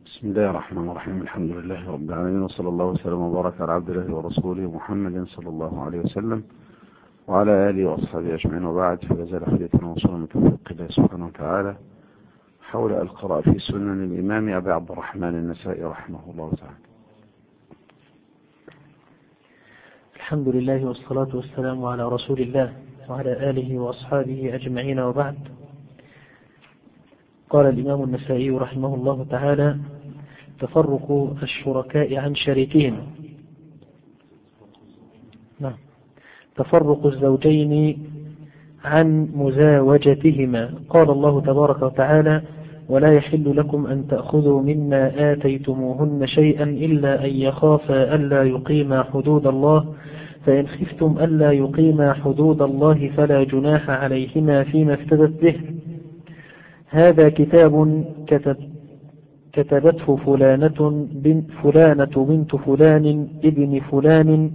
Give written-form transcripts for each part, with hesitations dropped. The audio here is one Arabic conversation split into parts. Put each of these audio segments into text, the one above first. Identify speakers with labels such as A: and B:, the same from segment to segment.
A: بسم الله الرحمن الرحيم. الحمد لله رب العالمين، وصلى الله وسلم وبارك على عبد الله ورسوله محمد صلى الله عليه وسلم وعلى آله وأصحابه أجمعين، وبعد. فلا زال حديثنا وصولنا من توفيق الله سبحانه وتعالى حول القراءة في سنن الإمام أبي عبد الرحمن النسائي رحمه الله تعالى.
B: الحمد لله والصلاة والسلام على رسول الله وعلى آله وأصحابه أجمعين، وبعد. قال الإمام النسائي رحمه الله تعالى: تفرق الشركاء عن شريكهم. تفرق الزوجين عن مزاوجتهما. قال الله تبارك وتعالى: ولا يحل لكم أن تأخذوا مما آتيتموهن شيئا إلا أن يخافا ألا يقيما حدود الله، فإن خفتم ألا يقيما حدود الله فلا جناح عليهما فيما افتدت به. هذا كتاب كتبته فلانة بنت فلان ابن فلان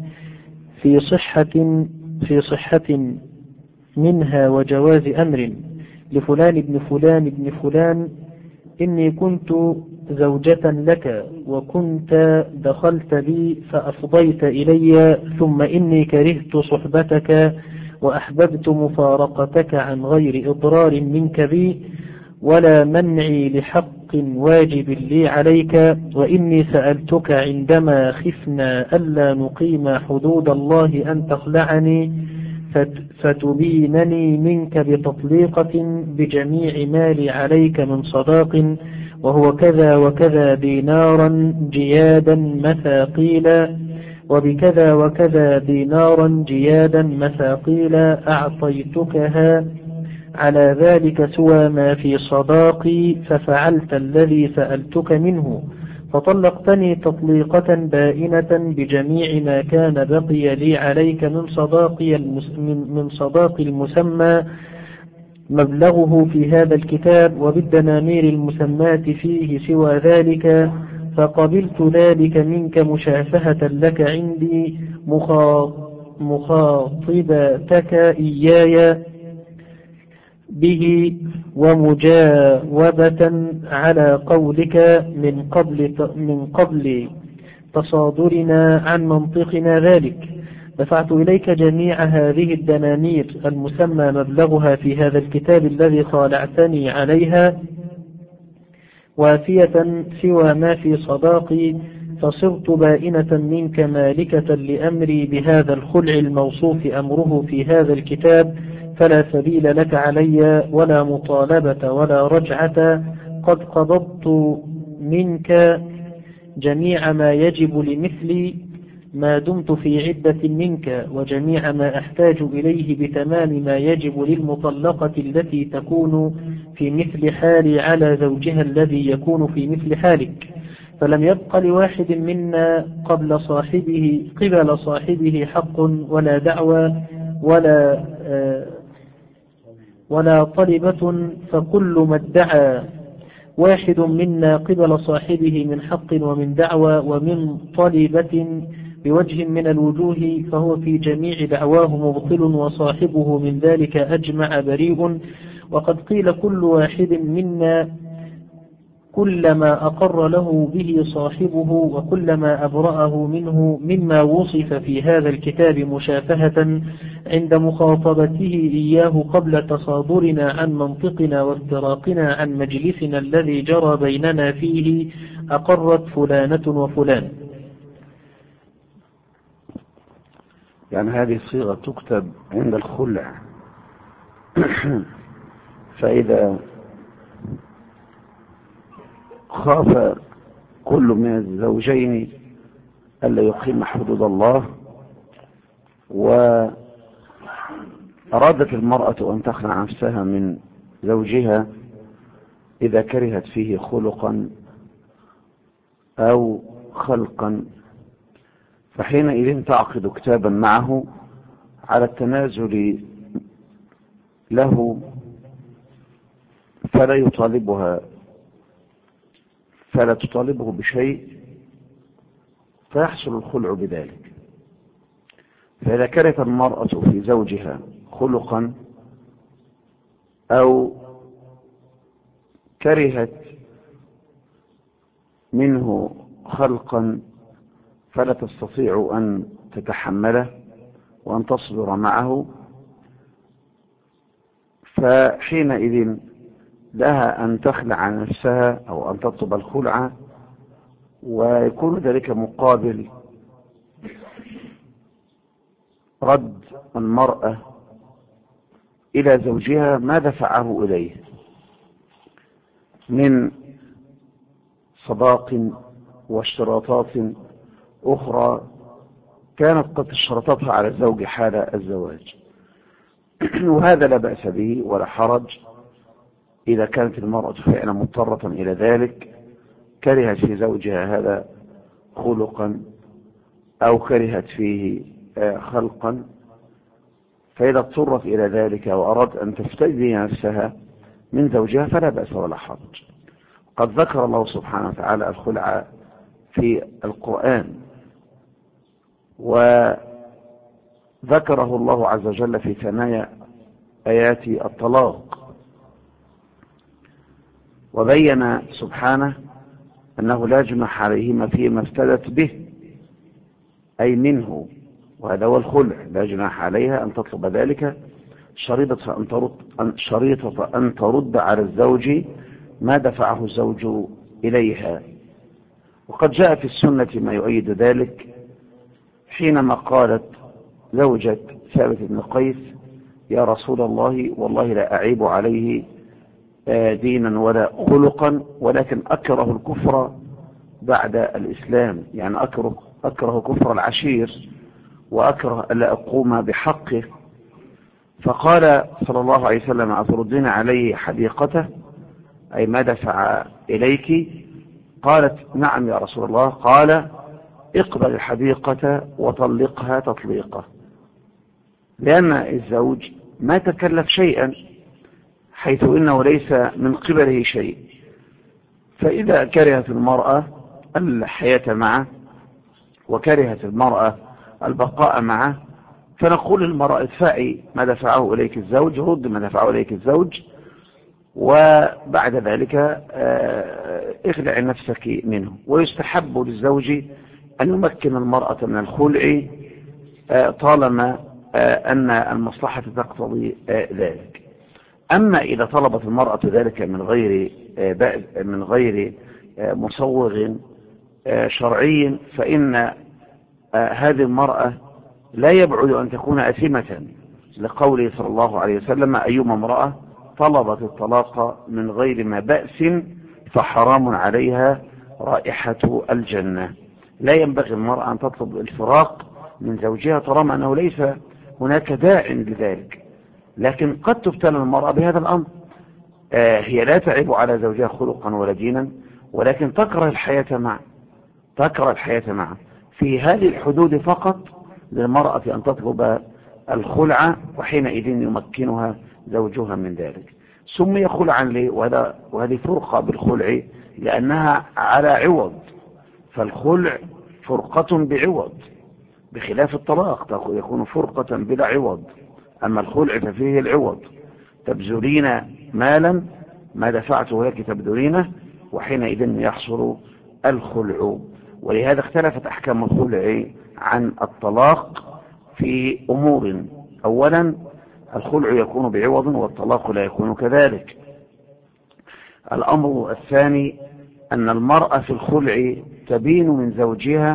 B: في صحة منها وجواز أمر لفلان ابن فلان ابن فلان، إني كنت زوجة لك وكنت دخلت بي فأفضيت إلي، ثم إني كرهت صحبتك وأحببت مفارقتك عن غير إضرار منك بي ولا منعي لحق واجب لي عليك، وإني سألتك عندما خفنا ألا نقيم حدود الله أن تخلعني فتبينني منك بتطليقة بجميع مالي عليك من صداق، وهو كذا وكذا دينارا جيادا مثاقيلا، وبكذا وكذا دينارا جيادا مثاقيلا أعطيتكها على ذلك سوى ما في صداقي، ففعلت الذي سألتك منه، فطلقتني تطليقة بائنة بجميع ما كان بقي لي عليك من صداقي المسمى مبلغه في هذا الكتاب، وبالدنانير المسماة فيه سوى ذلك، فقبلت ذلك منك مشافهة لك عندي مخاطبتك إياي به ومجاوبة على قولك من قبل تصادرنا عن منطقنا ذلك. دفعت إليك جميع هذه الدنانير المسمى مبلغها في هذا الكتاب الذي خالعتني عليها وافية سوى ما في صداقي، فصرت بائنة منك مالكة لأمري بهذا الخلع الموصوف أمره في هذا الكتاب، فلا سبيل لك علي ولا مطالبة ولا رجعة. قد قبضت منك جميع ما يجب لمثلي ما دمت في عدة منك، وجميع ما أحتاج إليه بتمام ما يجب للمطلقة التي تكون في مثل حالي على زوجها الذي يكون في مثل حالك، فلم يبق لواحد منا قبل صاحبه حق ولا دعوى ولا طلبة، فكل ما ادعى واحد منا قبل صاحبه من حق ومن دعوى ومن طلبة بوجه من الوجوه فهو في جميع دعواه مبطل، وصاحبه من ذلك أجمع بريء. وقد قيل كل واحد منا كل ما أقر له به صاحبه وكل ما أبرأه منه مما وصف في هذا الكتاب مشافهة عند مخاطبته إياه قبل تصادرنا عن منطقنا وافتراقنا عن مجلسنا الذي جرى بيننا فيه، أقرت فلانة وفلان.
A: يعني هذه الصيغة تكتب عند الخلع فإذا خاف كل من الزوجين ألا يقيم حدود الله، وأرادت المرأة أن تخلع نفسها من زوجها إذا كرهت فيه خلقا أو خلقا، فحينئذ تعقد كتابا معه على التنازل له، فلا تطالبه بشيء فيحصل الخلع بذلك. فإذا كرهت المرأة في زوجها خلقا أو كرهت منه خلقا فلا تستطيع أن تتحمله وأن تصبر معه، فحينئذ لها أن تخلع نفسها أو أن تطلب الخلع، ويكون ذلك مقابل رد المرأة إلى زوجها ما دفعه إليه من صداق واشتراطات أخرى كانت قد اشترطتها على الزوج حال الزواج. وهذا لا بأس به ولا حرج إذا كانت المرأة فعلا مضطرة إلى ذلك، كرهت في زوجها هذا خلقا أو كرهت فيه خلقا، فإذا اضطرت إلى ذلك وأراد أن تفتدي نفسها من زوجها فلا بأس ولا حرج. قد ذكر الله سبحانه وتعالى الخلع في القرآن، وذكره الله عز وجل في ثنايا آيات الطلاق، وبين سبحانه أنه لا جناح عليهما فيما افتدت به أي منه، وهذا هو الخلع، لا جناح عليها أن تطلب ذلك شريطة أن ترد على الزوج ما دفعه الزوج إليها. وقد جاء في السنة ما يؤيد ذلك حينما قالت زوجة ثابت بن قيس: يا رسول الله والله لا أعيب عليه دينا ولا خلقا، ولكن أكره الكفر بعد الإسلام، يعني أكره كفر العشير وأكره ألا أقوم بحقه. فقال صلى الله عليه وسلم: أتردين عليه حديقته أي ما دفع إليك؟ قالت: نعم يا رسول الله. قال: اقبل الحديقة وطلقها تطليقة، لأن الزوج ما تكلف شيئا حيث إنه ليس من قبله شيء. فإذا كرهت المرأة الحياة معه وكرهت المرأة البقاء معه، فنقول للمرأة: ادفعي ما دفعه إليك الزوج، رد ما دفعه إليك الزوج، وبعد ذلك اخلع نفسك منه. ويستحب للزوج أن يمكن المرأة من الخلع طالما أن المصلحة تقتضي ذلك. أما إذا طلبت المرأة ذلك من غير مصوغ شرعي، فإن هذه المرأة لا يبعد أن تكون أثمة، لقوله صلى الله عليه وسلم: أيما امرأة طلبت الطلاق من غير ما بأس فحرام عليها رائحة الجنة. لا ينبغي المرأة أن تطلب الفراق من زوجها طالما أنه ليس هناك داع لذلك، لكن قد تبتلى المرأة بهذا الأمر. هي لا تعيب على زوجها خلقا ولا دينا، ولكن تكره الحياة معه. في هذه الحدود فقط للمرأة أن تطلب الخلع، وحينئذ يمكنها زوجها من ذلك. سمي خلعا ليه؟ وهذه فرقة بالخلع لأنها على عوض، فالخلع فرقة بعوض، بخلاف الطلاق يكون فرقة بلا عوض. أما الخلع ففيه العوض: تبذلين مالا ما دفعته لك تبذلينه، وحينئذ يحصل الخلع. ولهذا اختلفت أحكام الخلع عن الطلاق في أمور: أولا الخلع يكون بعوض والطلاق لا يكون كذلك. الأمر الثاني أن المرأة في الخلع تبين من زوجها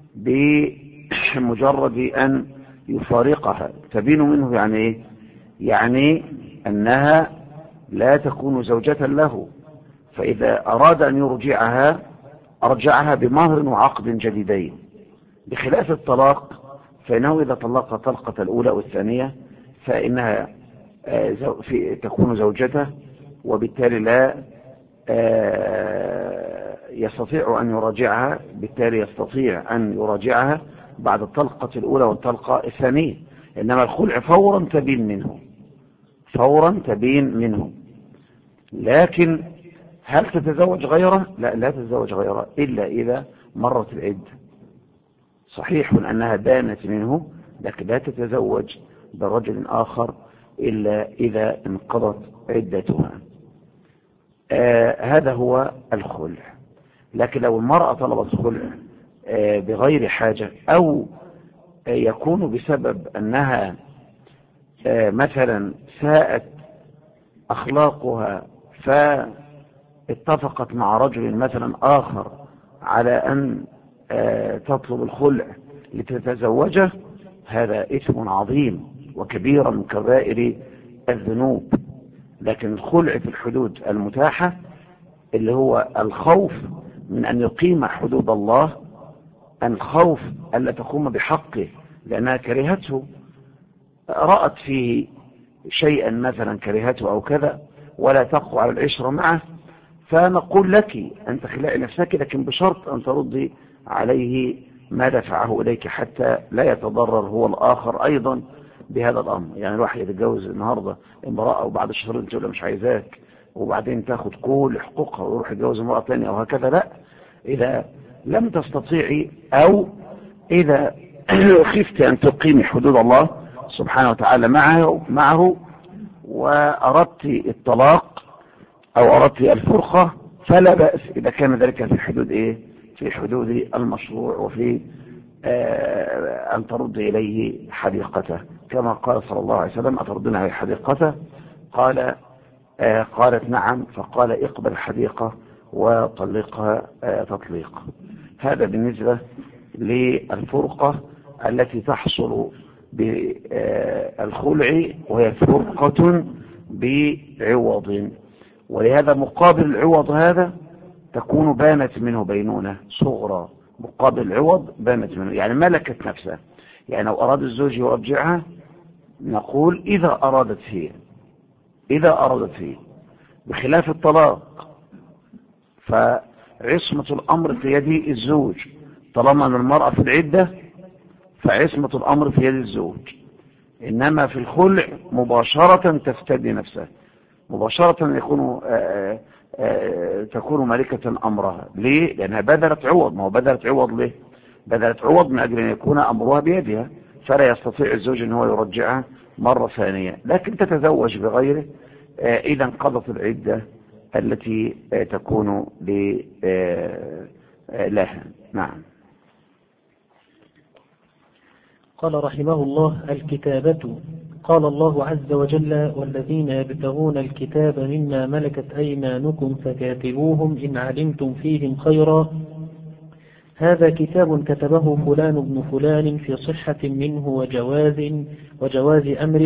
A: بمجرد أن يفارقها. تبين منه يعني إيه؟ يعني أنها لا تكون زوجة له، فإذا أراد أن يرجعها أرجعها بمهر وعقد جديدين، بخلاف الطلاق فإنه إذا طلق طلقة الأولى والثانية فإنها تكون زوجته، وبالتالي لا يستطيع أن يراجعها، بالتالي يستطيع أن يراجعها بعد الطلقة الأولى والطلقة الثانية. إنما الخلع فورا تبين منه. لكن هل تتزوج غيره؟ لا تتزوج غيره إلا إذا مرت العدة. صحيح أنها دانت منه، لكن لا تتزوج برجل آخر إلا إذا انقضت عدتها. هذا هو الخلع. لكن لو المرأة طلبت خلع بغير حاجة، أو يكون بسبب أنها مثلا ساءت أخلاقها فاتفقت مع رجل مثلا آخر على أن تطلب الخلع لتتزوجه، هذا إثم عظيم وكبير من كبائر الذنوب. لكن الخلع في الحدود المتاحة اللي هو الخوف من أن يقيم حدود الله، الخوف ألا تقوم بحقه لأنها كرهته، رأت فيه شيئا مثلا كرهته أو كذا ولا تقوى على العشرة معه، فنقول لك أن تخلعي نفسك، لكن بشرط أن تردي عليه ما دفعه إليك حتى لا يتضرر هو الآخر أيضا بهذا الأمر. يعني الواحد يتجوز النهاردة امرأة وبعد شهر تقول مش عايزاك، وبعدين تاخد كل حقوقها ويروح يتجوز امرأة ثانية وهكذا، لا. إذا لم تستطيعي أو إذا خفت أن تقيمي حدود الله سبحانه وتعالى معه وأردت الطلاق أو أردت الفرقة، فلا بأس إذا كان ذلك في حدود في حدود المشروع، وفي أن ترد إليه حديقته، كما قال صلى الله عليه وسلم: أتردون عليه حديقته؟ قالت نعم، فقال: اقبل الحديقة وطلقها تطليق. هذا بالنسبة للفرقة التي تحصل بالخلع، وهي فرقة بعوض. ولهذا مقابل العوض هذا تكون بانت منه بينونة صغرى، مقابل العوض بانت منه، يعني ملكت نفسها. يعني لو أراد الزوج يرجعها نقول إذا أرادت هي، بخلاف الطلاق فعصمة الأمر في يد الزوج. طالما أن المرأة في العدة فعصمة الأمر في يد الزوج، إنما في الخلع مباشرة تفتدي نفسها، مباشرة تكون مالكة أمرها. ليه؟ لأنها بذلت عوض. ما هو بذلت عوض ليه؟ بذلت عوض من أجل أن يكون أمرها بيدها، فلا يستطيع الزوج أن هو يرجعها مرة ثانية، لكن تتزوج بغيره إذا انقضت العدة التي تكون لها. نعم.
B: قال رحمه الله: الكتابة. قال الله عز وجل: والذين يبتغون الكتاب مما ملكت أيمانكم فكاتبوهم إن علمتم فيهم خيرا، هذا كتاب كتبه فلان ابن فلان في صحة منه وجواز أمر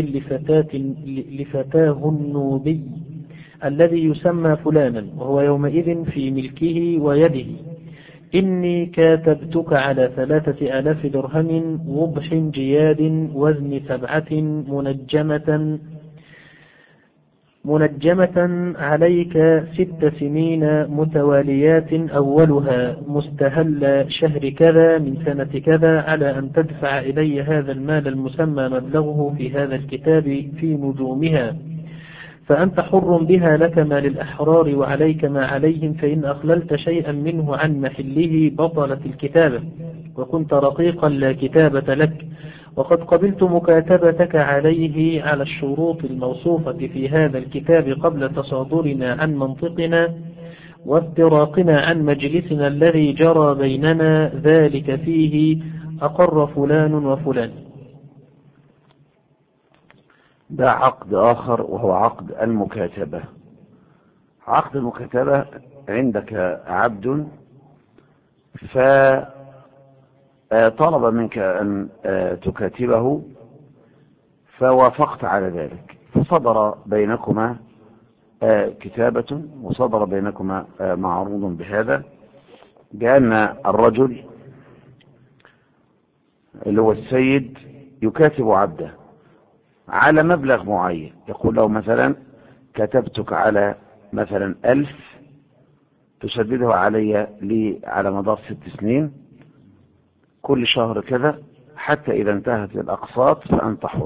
B: لفتاه النوبي الذي يسمى فلانا، وهو يومئذ في ملكه ويده. إني كاتبتك على 3000 درهم وضح جياد وزن 7 منجمة عليك 6 سنين متواليات أولها مستهل شهر كذا من سنة كذا، على أن تدفع إلي هذا المال المسمى مبلغه في هذا الكتاب في نجومها، فأنت حر بها، لك ما للأحرار وعليك ما عليهم، فإن أخللت شيئا منه عن محله بطلت الكتابة، وكنت رقيقا لا كتابة لك. وقد قبلت مكاتبتك عليه على الشروط الموصوفة في هذا الكتاب قبل تصادرنا عن منطقنا وافتراقنا عن مجلسنا الذي جرى بيننا، ذلك فيه أقر فلان وفلان.
A: ده عقد آخر وهو عقد المكاتبة. عقد المكاتبة: عندك عبد فطلب منك أن تكاتبه فوافقت على ذلك، فصدر بينكما كتابة وصدر بينكما معروض بهذا، بأن الرجل اللي هو السيد يكاتب عبده على مبلغ معين، يقول له مثلا: كتبتك على مثلا 1000 تسدده علي لي على مدار 6 سنين كل شهر كذا، حتى إذا انتهت الأقساط فأنت حر.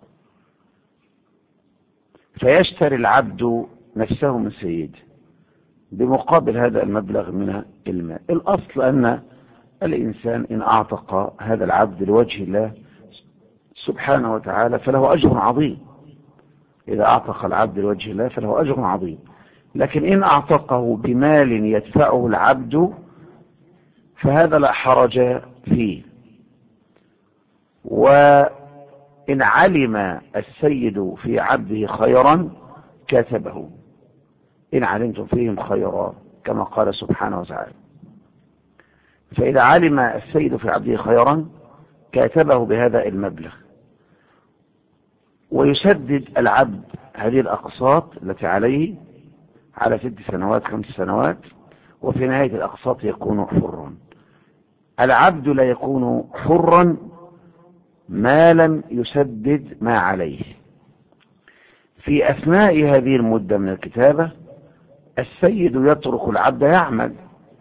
A: فيشتري العبد نفسه من سيده بمقابل هذا المبلغ من المال. الأصل أن الإنسان إن أعتق هذا العبد لوجه الله سبحانه وتعالى فله أجر عظيم. إذا أعتق العبد لوجه الله فله أجر عظيم. لكن إن أعتقه بمال يدفعه العبد فهذا لا حرج فيه. وإن علم السيد في عبده خيرا كتبه، إن علمتم فيهم خيرا كما قال سبحانه وتعالى. فإذا علم السيد في عبده خيرا كاتبه بهذا المبلغ، ويسدد العبد هذه الأقساط التي عليه على 6 سنوات 5 سنوات، وفي نهاية الأقساط يكون حرا. العبد لا يكون حرا ما لم يسدد ما عليه. في أثناء هذه المدة من الكتابة السيد يترك العبد يعمل،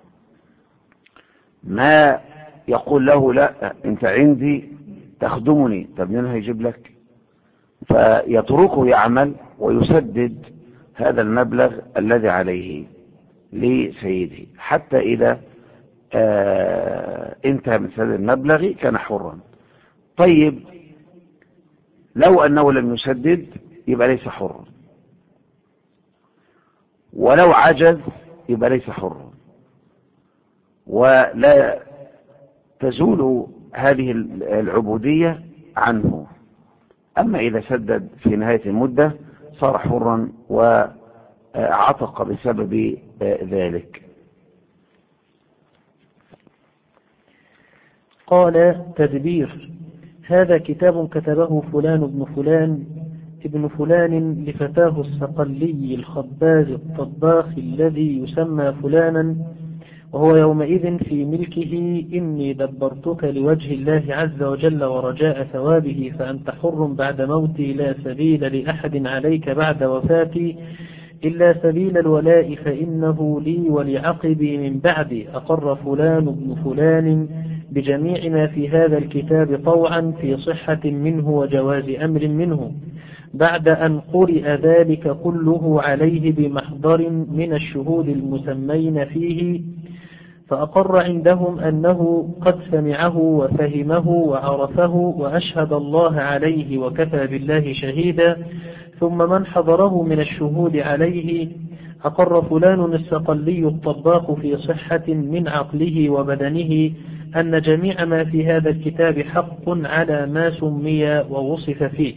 A: ما يقول له لا أنت عندي تخدمني، طب مين هيجيب لك؟ فيتركه يعمل ويسدد هذا المبلغ الذي عليه لسيده، حتى إذا انتهى من سداد المبلغ كان حرا. طيب لو أنه لم يسدد يبقى ليس حرا، ولو عجز يبقى ليس حرا، ولا تزول هذه العبودية عنه. أما إذا سدد في نهاية المدة صار حرا وعتق بسبب ذلك.
B: قال: تدبير: هذا كتاب كتبه فلان ابن فلان ابن فلان لفتاه الصقلي الخباز الطباخ الذي يسمى فلانا، وهو يومئذ في ملكه. إني دبرتك لوجه الله عز وجل ورجاء ثوابه، فأنت حر بعد موتي، لا سبيل لأحد عليك بعد وفاتي إلا سبيل الولاء، فإنه لي ولعقبي من بعدي. أقر فلان ابن فلان بجميع ما في هذا الكتاب طوعا في صحة منه وجواز أمر منه، بعد أن قرئ ذلك كله عليه بمحضر من الشهود المسمين فيه، فأقر عندهم أنه قد سمعه وفهمه وعرفه، وأشهد الله عليه وكفى بالله شهيدا. ثم من حضره من الشهود عليه: أقر فلان الصقلي الطباخ في صحة من عقله وبدنه أن جميع ما في هذا الكتاب حق على ما سمي ووصف فيه.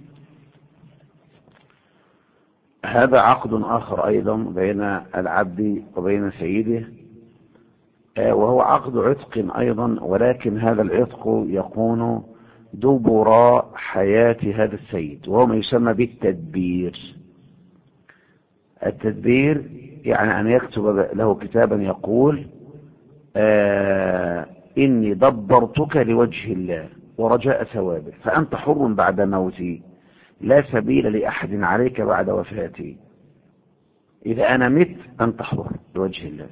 A: هذا عقد آخر أيضا بين العبد وبين سيده، وهو عقد عتق أيضا، ولكن هذا العتق يكون دبر حياة هذا السيد، وهو ما يسمى بالتدبير. التدبير يعني أن يكتب له كتابا يقول إني دبرتك لوجه الله ورجاء ثوابه، فأنت حر بعد موتي، لا سبيل لأحد عليك بعد وفاتي، إذا أنا مت أنت حر لوجه الله.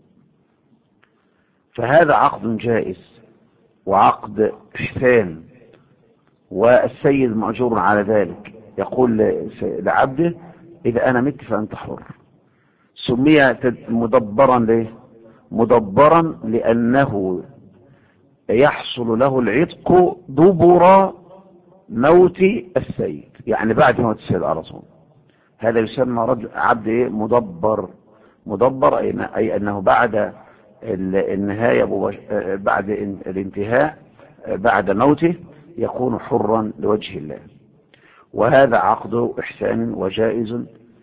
A: فهذا عقد جائز وعقد إحسان، والسيد مأجور على ذلك. يقول لعبده إذا أنا مت فأنت حر. سمي مدبرا ليه؟ مدبرا لأنه يحصل له العتق دبر موت السيد، يعني بعد موت السيد على طول. هذا يسمى عبد مدبر. مدبر أي أنه بعد النهاية، بعد الانتهاء بعد موته يكون حرا لوجه الله. وهذا عقد إحسان وجائز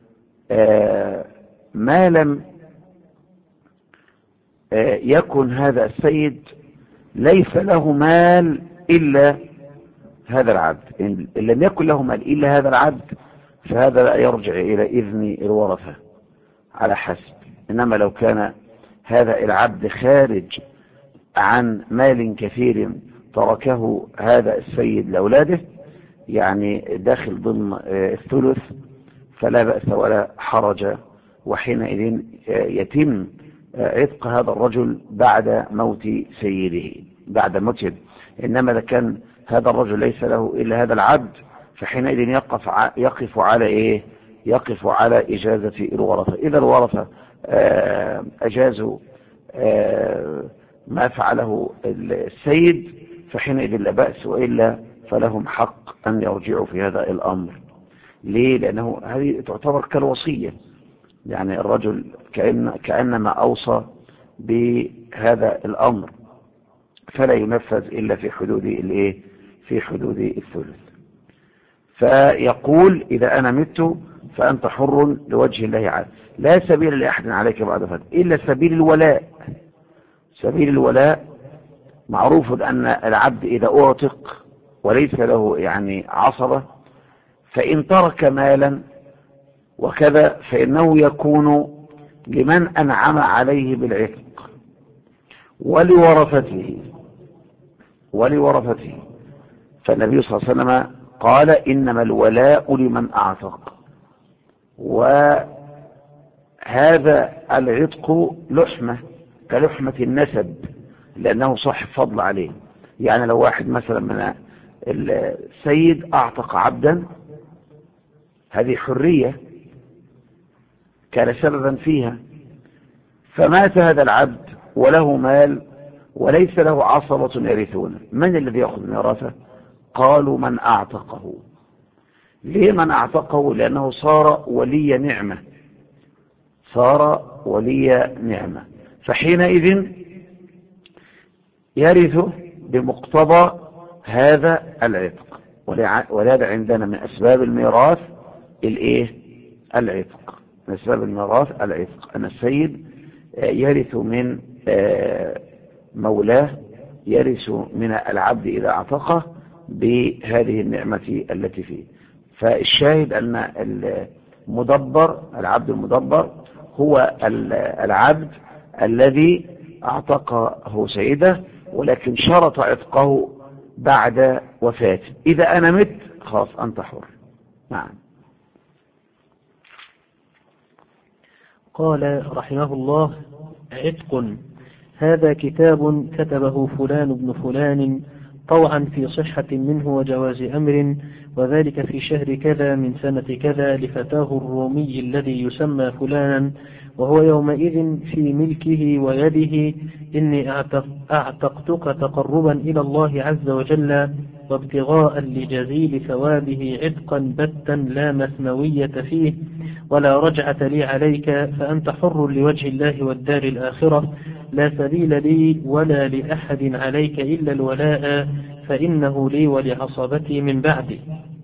A: ما لم يكن هذا السيد ليس له مال إلا هذا العبد. إن لم يكن له مال إلا هذا العبد فهذا لا يرجع إلى إذن الورثة على حسب. إنما لو كان هذا العبد خارج عن مال كثير تركه هذا السيد لأولاده، يعني داخل ضمن الثلث، فلا بأس ولا حرج، وحينئذ يتم عتق هذا الرجل بعد موت سيده، بعد موته. إنما إذا كان هذا الرجل ليس له إلا هذا العبد فحينئذ يقف على إيه؟ يقف على إجازة الورثة. إذا الورثة أجازوا ما فعله السيد فحينئذ لا بأس، وإلا فلهم حق أن يرجعوا في هذا الأمر. ليه؟ لأنه هذه تعتبر كالوصية، يعني الرجل كأنما أوصى بهذا الأمر، فلا ينفذ إلا في حدود في حدود الثلث. فيقول إذا أنا مت فأنت حر لوجه الله عز، لا سبيل لأحد عليك بعد ذلك إلا سبيل الولاء. سبيل الولاء معروف أن العبد إذا أعتق وليس له يعني عصبة، فإن ترك مالا وكذا فإنه يكون لمن أنعم عليه بالعتق ولورثته. فالنبي صلى الله عليه وسلم قال إنما الولاء لمن أعتق، وهذا العتق لحمة كلحمة النسب لأنه صاحب فضل عليه. يعني لو واحد مثلا من السيد أعتق عبدا، هذه حرية كان سببا فيها، فمات هذا العبد وله مال وليس له عصبة يرثونه، من الذي يأخذ ميراثه؟ قالوا من أعتقه. ليه من أعتقه؟ لأنه صار ولي نعمة، فحينئذ يرث بمقتضى هذا العتق. ولهذا عندنا من أسباب الميراث العتق. من أسباب الميراث العتق، أن السيد يرث من مولاه، يرث من العبد إذا اعتقه بهذه النعمة التي فيه. فالشاهد أن العبد المدبر هو العبد الذي اعتقه سيده، ولكن شرط عتقه بعد وفاته. إذا أنا مت خلاص أنت حر. نعم.
B: قال رحمه الله: عتق هذا كتاب كتبه فلان بن فلان طوعا في صحة منه وجواز أمر، وذلك في شهر كذا من سنة كذا لفتاه الرومي الذي يسمى فلانا، وهو يومئذ في ملكه ويده. إني أعتقتك تقربا إلى الله عز وجل وابتغاء لجزيل ثوابه عتقا بتا لا مثنوية فيه ولا رجعة لي عليك، فأنت حر لوجه الله والدار الآخرة، لا سبيل لي ولا لأحد عليك إلا الولاء، فإنه لي ولعصبتي من بعدي.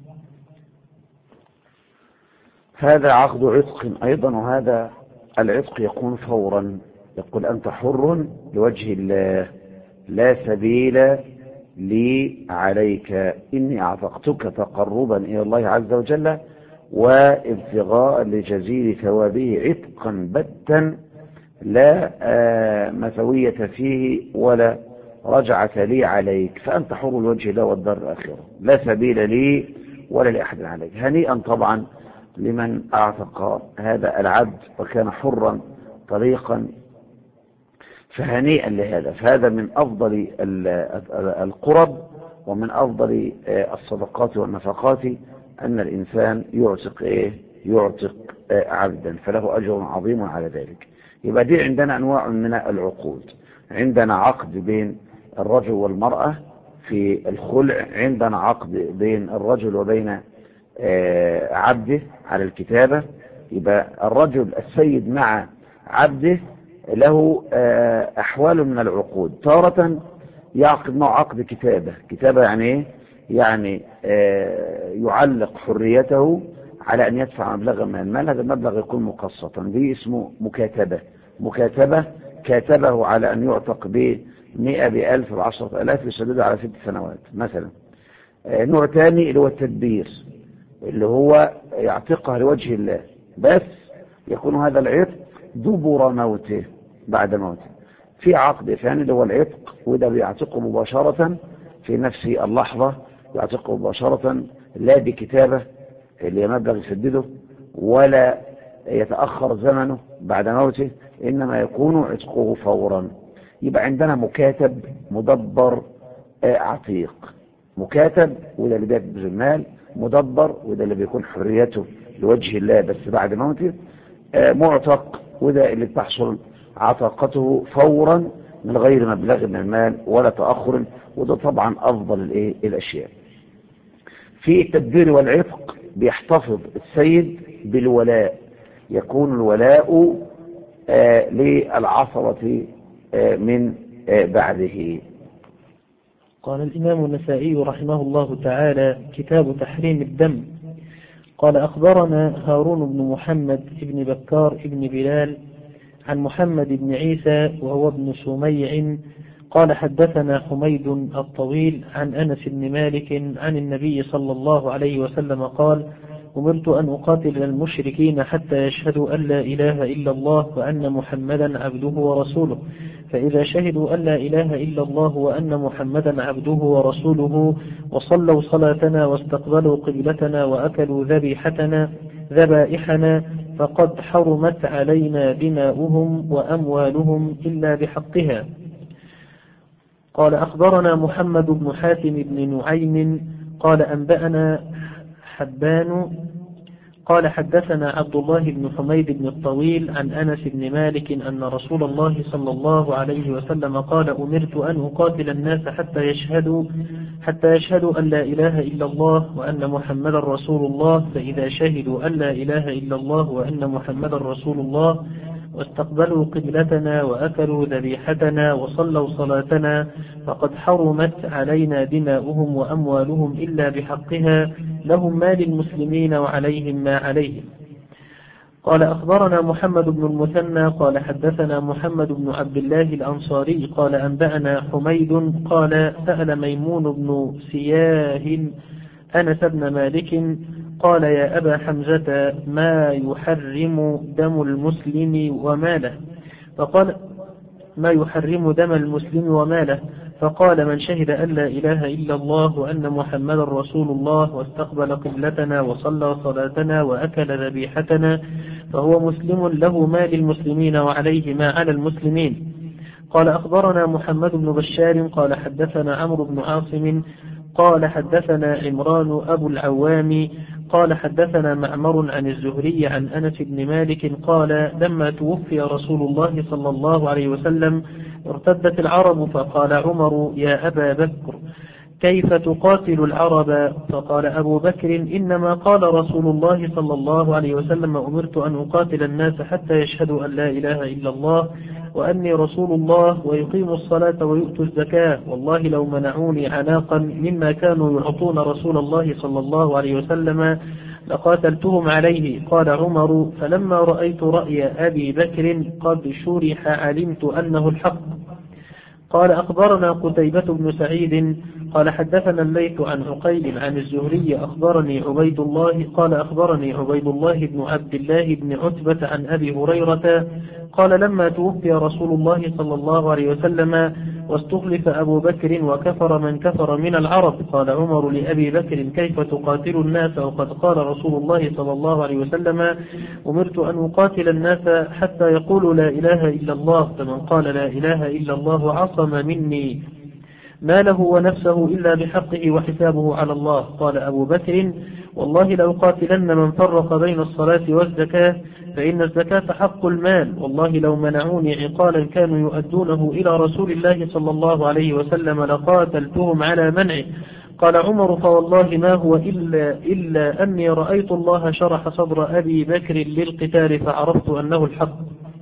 A: هذا عقد عتق أيضا، وهذا العتق يكون فورا. يقول أنت حر لوجه الله، لا سبيل لي عليك، إني أعتقتك تقربا إلى الله عز وجل وابتغاء لجزيل ثوابه عتقا بتا لا مثوية فيه ولا رجعة لي عليك، فأنت حر لوجه الله والدار الآخرة، لا سبيل لي ولا لأحد عليك. هنيئا طبعا لمن أعتق هذا العبد وكان حرا طريقا، فهنيئا لهذا. فهذا من أفضل القرب ومن أفضل الصدقات والنفقات أن الإنسان يعتق عبدا، فله أجر عظيم على ذلك. يبقى دي عندنا أنواع من العقود. عندنا عقد بين الرجل والمرأة في الخلع، عندنا عقد بين الرجل وبين عبده على الكتابة. يبقى الرجل السيد مع عبده له أحوال من العقود. تارة يعقد معه عقد كتابة يعني إيه؟ يعني يعلق حريته على أن يدفع مبلغا من المال، هذا المبلغ يكون مقسطا، دي اسمه مكاتبة كاتبه على أن يعتق ب100 ب1000 ب10,000 يسدده على 6 سنوات مثلا. نوع ثاني اللي هو التدبير، اللي هو يعتقها لوجه الله، بس يكون هذا العتق دبر موته بعد موته. في عقد ثاني اللي هو العتق، وده بيعتقه مباشرة في نفس اللحظة، يعتقه مباشرة لا بكتابة اللي هي مبلغ يسدده ولا يتأخر زمنه بعد موته، إنما يكون عتقه فورا. يبقى عندنا مكاتب، مدبر، عتيق. مكاتب وده اللي بيكتب المال، مدبر وده اللي بيكون حريته لوجه الله بس بعد موته، معتق وده اللي بتحصل عتاقته فورا من غير مبلغ من المال ولا تأخر، وده طبعا أفضل الأشياء. في التدبير والعتق بيحتفظ السيد بالولاء، يكون الولاء للعصبة من بعده.
B: قال الإمام النسائي رحمه الله تعالى: كتاب تحريم الدم. قال أخبرنا هارون بن محمد بن بكار بن بلال عن محمد بن عيسى وهو ابن سميع قال حدثنا حميد الطويل عن أنس بن مالك عن النبي صلى الله عليه وسلم قال: أمرت أن أقاتل المشركين حتى يشهدوا أن لا إله إلا الله وأن محمدا عبده ورسوله، فإذا شهدوا أن لا إله إلا الله وأن محمدا عبده ورسوله وصلوا صلاتنا واستقبلوا قبلتنا وأكلوا ذبائحنا فقد حرمت علينا دماؤهم وأموالهم إلا بحقها. قال أخبرنا محمد بن حاتم بن نعيم قال أنبأنا حبان قال حدثنا عبد الله بن حميد بن الطويل عن أنس بن مالك أن رسول الله صلى الله عليه وسلم قال: أمرت أن أقاتل الناس حتى يشهدوا أن لا إله إلا الله وأن محمدا رسول الله، فإذا شهدوا أن لا إله إلا الله وأن محمدا رسول الله واستقبلوا قبلتنا وأكلوا ذبيحتنا وصلوا صلاتنا فقد حرمت علينا دماؤهم وأموالهم إلا بحقها، لهم ما للمسلمين وعليهم ما عليهم. قال أخبرنا محمد بن المثنى قال حدثنا محمد بن عبد الله الأنصاري قال أنبأنا حميد قال: سأل ميمون بن سياه أنس بن مالك قال: يا أبا حمزة، ما يحرم دم المسلم وماله؟ فقال: ما يحرم دم المسلم وماله؟ فقال: من شهد أن لا إله إلا الله وأن محمدا رسول الله واستقبل قبلتنا وصلى صلاتنا وأكل ذبيحتنا فهو مسلم، له ما للمسلمين وعليه ما على المسلمين. قال أخبرنا محمد بن بشار قال حدثنا عمرو بن عاصم قال حدثنا عمران أبو العوام قال حدثنا معمر عن الزهري عن أنس بن مالك قال: لما توفي رسول الله صلى الله عليه وسلم ارتدت العرب، فقال عمر: يا أبا بكر، كيف تقاتل العرب؟ فقال أبو بكر: إنما قال رسول الله صلى الله عليه وسلم: أمرت أن أقاتل الناس حتى يشهدوا أن لا إله إلا الله وأني رسول الله ويقيموا الصلاة ويؤتوا الزكاة، والله لو منعوني عناقا مما كانوا يعطون رسول الله صلى الله عليه وسلم لقاتلتهم عليه. قال عمر: فلما رأيت رأي أبي بكر قد شرح علمت أنه الحق. قال أخبرنا قتيبة بن سعيد قال حدثنا الليث عن عقيل عن الزهري أخبرني عبيد الله قال أخبرني عبيد الله بن عبد الله بن عتبة عن أبي هريرة قال: لما توفي رسول الله صلى الله عليه وسلم واستخلف أبو بكر وكفر من كفر من العرب، قال عمر لأبي بكر: كيف تقاتل الناس وقد قال رسول الله صلى الله عليه وسلم: أمرت أن أقاتل الناس حتى يقولوا لا إله إلا الله، فمن قال لا إله إلا الله عصم مني ماله ونفسه إلا بحقه وحسابه على الله. قال أبو بكر: والله لأقاتلن من فرق بين الصلاة والزكاة، فإن الزكاة حق المال، والله لو منعوني عقالا كانوا يؤدونه إلى رسول الله صلى الله عليه وسلم لقاتلتهم على منعه. قال عمر: فوالله ما هو إلا أني رأيت الله شرح صدر أبي بكر للقتال فعرفت أنه الحق.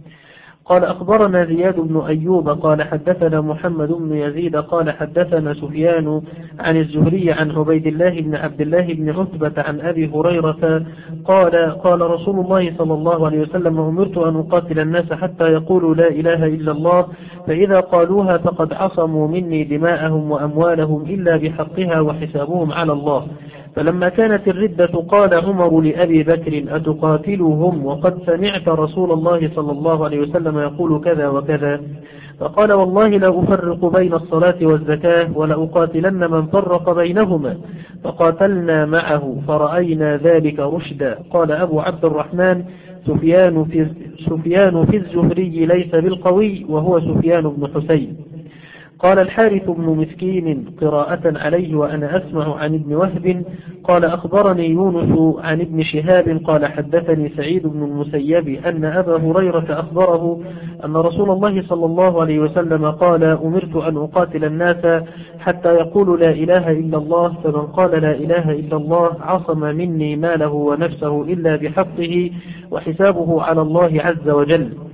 B: قال أخبرنا زياد بن أيوب قال حدثنا محمد بن يزيد قال حدثنا سفيان عن الزهري عن عبيد الله بن عبد الله بن عتبة عن أبي هريرة قال رسول الله صلى الله عليه وسلم: أمرت أن أقاتل الناس حتى يقولوا لا إله إلا الله، فإذا قالوها فقد عصموا مني دماءهم وأموالهم إلا بحقها وحسابهم على الله. فلما كانت الردة قال عمر لأبي بكر: أتقاتلهم وقد سمعت رسول الله صلى الله عليه وسلم يقول كذا وكذا؟ فقال: والله لا أفرق بين الصلاة والزكاة ولأقاتلن من فرق بينهما. فقاتلنا معه فرأينا ذلك رشدا. قال أبو عبد الرحمن: سفيان في الزهري ليس بالقوي وهو سفيان بن حسين. قال الحارث بن مسكين قراءة عليه وأنا أسمع عن ابن وهب قال أخبرني يونس عن ابن شهاب قال حدثني سعيد بن المسيب أن أبا هريرة أخبره أن رسول الله صلى الله عليه وسلم قال: أمرت أن أقاتل الناس حتى يقولوا لا إله إلا الله، فمن قال لا إله إلا الله عصم مني ماله ونفسه إلا بحقه وحسابه على الله عز وجل.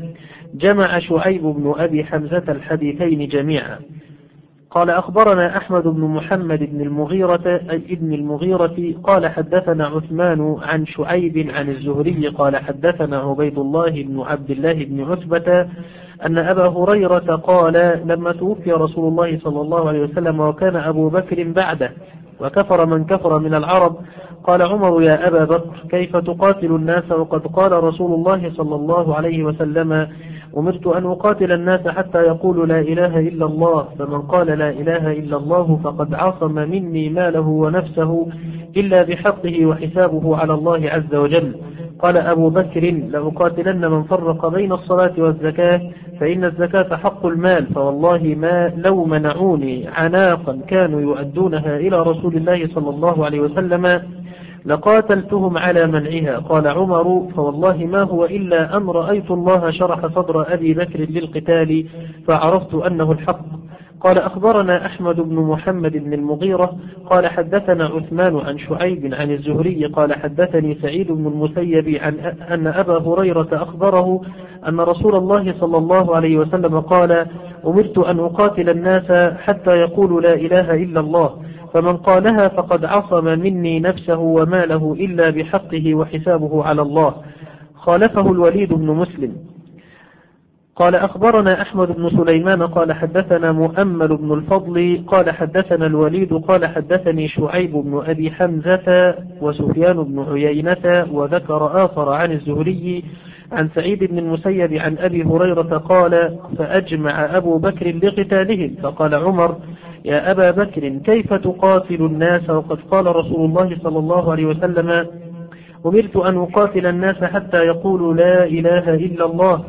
B: جمع شعيب بن أبي حمزة الحديثين جميعا. قال أخبرنا أحمد بن محمد بن المغيرة قال حدثنا عثمان عن شعيب عن الزهري قال حدثنا عبيد الله بن عبد الله بن عتبة أن أبا هريرة قال لما توفي رسول الله صلى الله عليه وسلم وكان أبو بكر بعده وكفر من كفر من العرب، قال عمر يا أبا بكر كيف تقاتل الناس وقد قال رسول الله صلى الله عليه وسلم أمرت أن أقاتل الناس حتى يقولوا لا إله إلا الله، فمن قال لا إله إلا الله فقد عصم مني ماله ونفسه إلا بحقه وحسابه على الله عز وجل. قال أبو بكر لأقاتلن من فرق بين الصلاة والزكاة فإن الزكاة حق المال، فوالله ما لو منعوني عناقا كانوا يؤدونها إلى رسول الله صلى الله عليه وسلم لقاتلتهم على منعها. قال عمر فوالله ما هو إلا أن رأيت الله شرح صدر أبي بكر للقتال فعرفت أنه الحق. قال أخبرنا أحمد بن محمد بن المغيرة قال حدثنا عثمان عن شعيب عن الزهري قال حدثني سعيد بن المسيب عن أن أبا هريرة أخبره أن رسول الله صلى الله عليه وسلم قال أمرت أن أقاتل الناس حتى يقولوا لا إله إلا الله، فمن قالها فقد عصم مني نفسه وماله إلا بحقه وحسابه على الله. خالفه الوليد بن مسلم. قال أخبرنا أحمد بن سليمان قال حدثنا مؤمل بن الفضل قال حدثنا الوليد قال حدثني شعيب بن أبي حمزة وسفيان بن عيينة وذكر آخر عن الزهري عن سعيد بن المسيب عن أبي هريرة قال فأجمع أبو بكر لقتالهم، فقال عمر يا أبا بكر كيف تقاتل الناس وقد قال رسول الله صلى الله عليه وسلم أمرت أن أقاتل الناس حتى يقولوا لا إله إلا الله،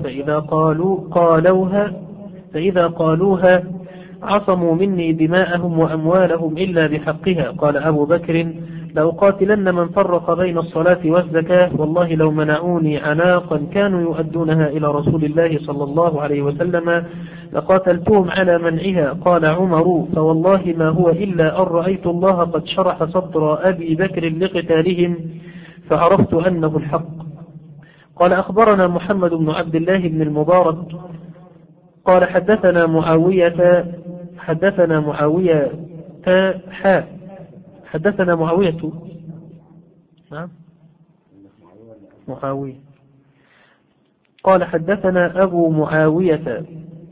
B: فإذا قالوها عصموا مني دماءهم وأموالهم إلا بحقها. قال أبو بكر لأقاتلن من فرق بين الصلاة والزكاة، والله لو منعوني عناقا كانوا يؤدونها إلى رسول الله صلى الله عليه وسلم لقاتلتهم على منعها. قال عمر فوالله ما هو إلا أن رأيت الله قد شرح صدر أبي بكر لقتالهم فعرفت أنه الحق. قال أخبرنا محمد بن عبد الله بن المبارك قال حدثنا معاوية قال حدثنا أبو معاوية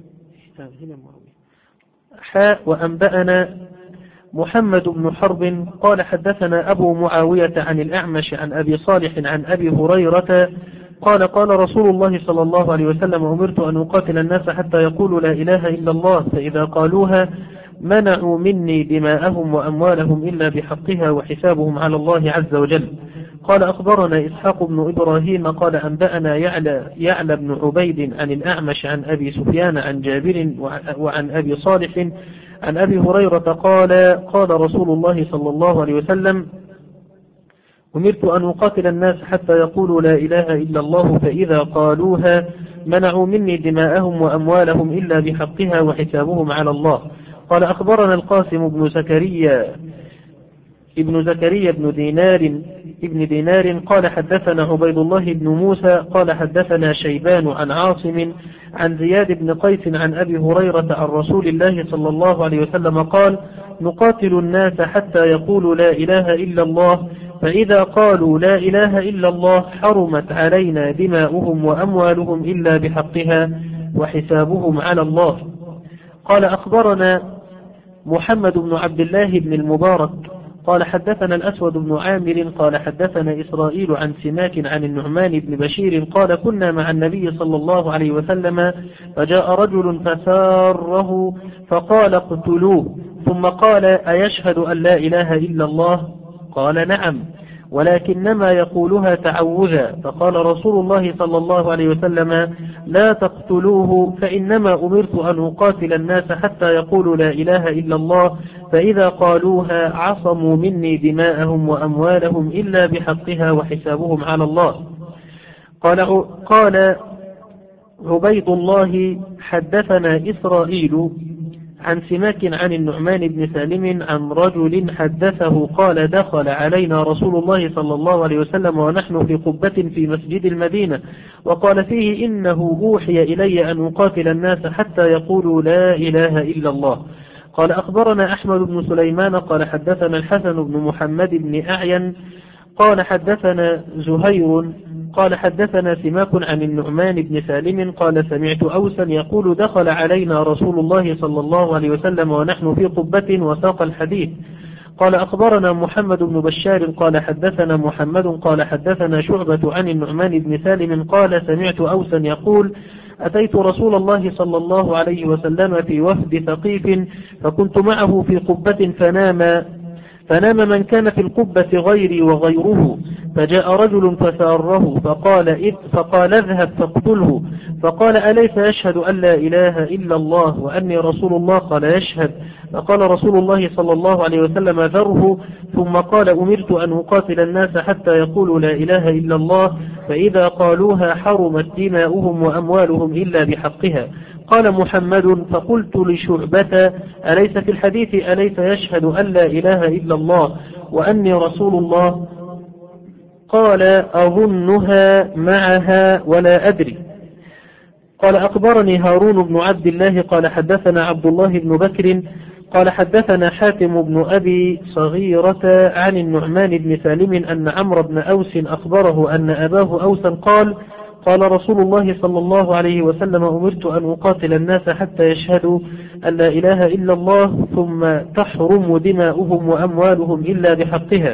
B: وأنبأنا محمد بن حرب قال حدثنا أبو معاوية عن الأعمش عن أبي صالح عن أبي هريرة قال قال رسول الله صلى الله عليه وسلم أمرت أن أقاتل الناس حتى يقولوا لا إله إلا الله، فإذا قالوها منعوا مني دماءهم وأموالهم إلا بحقها وحسابهم على الله عز وجل. قال أخبرنا إسحاق بن إبراهيم قال أنبأنا يعلى بن عبيد عن الأعمش عن أبي سفيان عن جابر وعن أبي صالح عن أبي هريرة قال قال رسول الله صلى الله عليه وسلم أمرت أن أقاتل الناس حتى يقولوا لا إله إلا الله، فإذا قالوها منعوا مني دماءهم وأموالهم إلا بحقها وحسابهم على الله. قال أخبرنا القاسم بن زكريا ابن دينار قال حدثنا عبيد الله بن موسى قال حدثنا شيبان عن عاصم عن زياد بن قيس عن أبي هريرة عن رسول الله صلى الله عليه وسلم قال نقاتل الناس حتى يقولوا لا إله إلا الله، فإذا قالوا لا إله إلا الله حرمت علينا دماؤهم وأموالهم إلا بحقها وحسابهم على الله. قال أخبرنا محمد بن عبد الله بن المبارك قال حدثنا الأسود بن عامر قال حدثنا إسرائيل عن سماك عن النعمان بن بشير قال كنا مع النبي صلى الله عليه وسلم فجاء رجل فساره فقال اقتلوه، ثم قال أيشهد أن لا إله إلا الله؟ قال نعم، ولكنما يقولها تعوذا. فقال رسول الله صلى الله عليه وسلم لا تقتلوه، فإنما أمرت أن أقاتل الناس حتى يقولوا لا إله إلا الله، فإذا قالوها عصموا مني دماءهم وأموالهم إلا بحقها وحسابهم على الله. قال عبيد الله حدثنا إسرائيل عن سماك عن النعمان بن سالم عن رجل حدثه قال دخل علينا رسول الله صلى الله عليه وسلم ونحن في قبة في مسجد المدينة وقال فيه إنه أوحي إلي أن أقاتل الناس حتى يقولوا لا إله إلا الله. قال أخبرنا أحمد بن سليمان قال حدثنا الحسن بن محمد بن أعين قال حدثنا زهير قال حدثنا سماك عن النعمان بن سالم قال سمعت أوسا يقول دخل علينا رسول الله صلى الله عليه وسلم ونحن في قبة وساق الحديث. قال أخبرنا محمد بن بشار قال حدثنا محمد قال حدثنا شعبة عن النعمان بن سالم قال سمعت أوسا يقول أتيت رسول الله صلى الله عليه وسلم في وفد ثقيف فكنت معه في قبة فنام من كان في القبة غيري وغيره فجاء رجل فساره فقال اذهب فاقتله فقال أليس يشهد أن لا إله إلا الله وأني رسول الله قال يشهد فقال رسول الله صلى الله عليه وسلم ذره ثم قال أمرت أن أقاتل الناس حتى يقولوا لا إله إلا الله فإذا قالوها حرمت دماؤهم وأموالهم إلا بحقها. قال محمد فقلت لشعبة أليس في الحديث أليس يشهد أن لا إله إلا الله وأني رسول الله قال أظنها معها ولا أدري. قال أخبرني هارون بن عبد الله قال حدثنا عبد الله بن بكر قال حدثنا حاتم بن أبي صغيرة عن النعمان بن سالم أن عمرو بن أوس أخبره أن أباه أوسا قال رسول الله صلى الله عليه وسلم أمرت أن أقاتل الناس حتى يشهدوا أن لا إله إلا الله ثم تحرم دماؤهم وأموالهم إلا بحقها.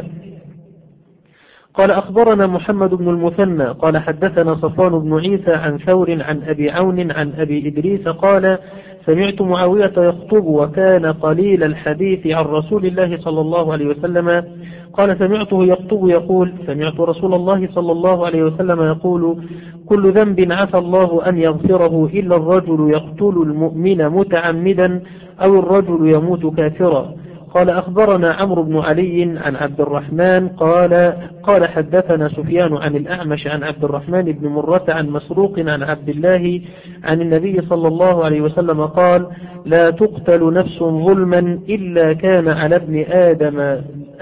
B: قال أخبرنا محمد بن المثنى قال حدثنا صفوان بن عيسى عن ثور عن أبي عون عن أبي إدريس قال سمعت معاوية يخطب وكان قليل الحديث عن رسول الله صلى الله عليه وسلم قال سمعته يخطب يقول سمعت رسول الله صلى الله عليه وسلم يقول كل ذنب عسى الله أن يغفره إلا الرجل يقتل المؤمن متعمدا أو الرجل يموت كافرا. قال أخبرنا عمرو بن علي عن عبد الرحمن قال حدثنا سفيان عن الأعمش عن عبد الرحمن بن مرة عن مسروق عن عبد الله عن النبي صلى الله عليه وسلم قال لا تقتل نفس ظلما إلا كان على ابن آدم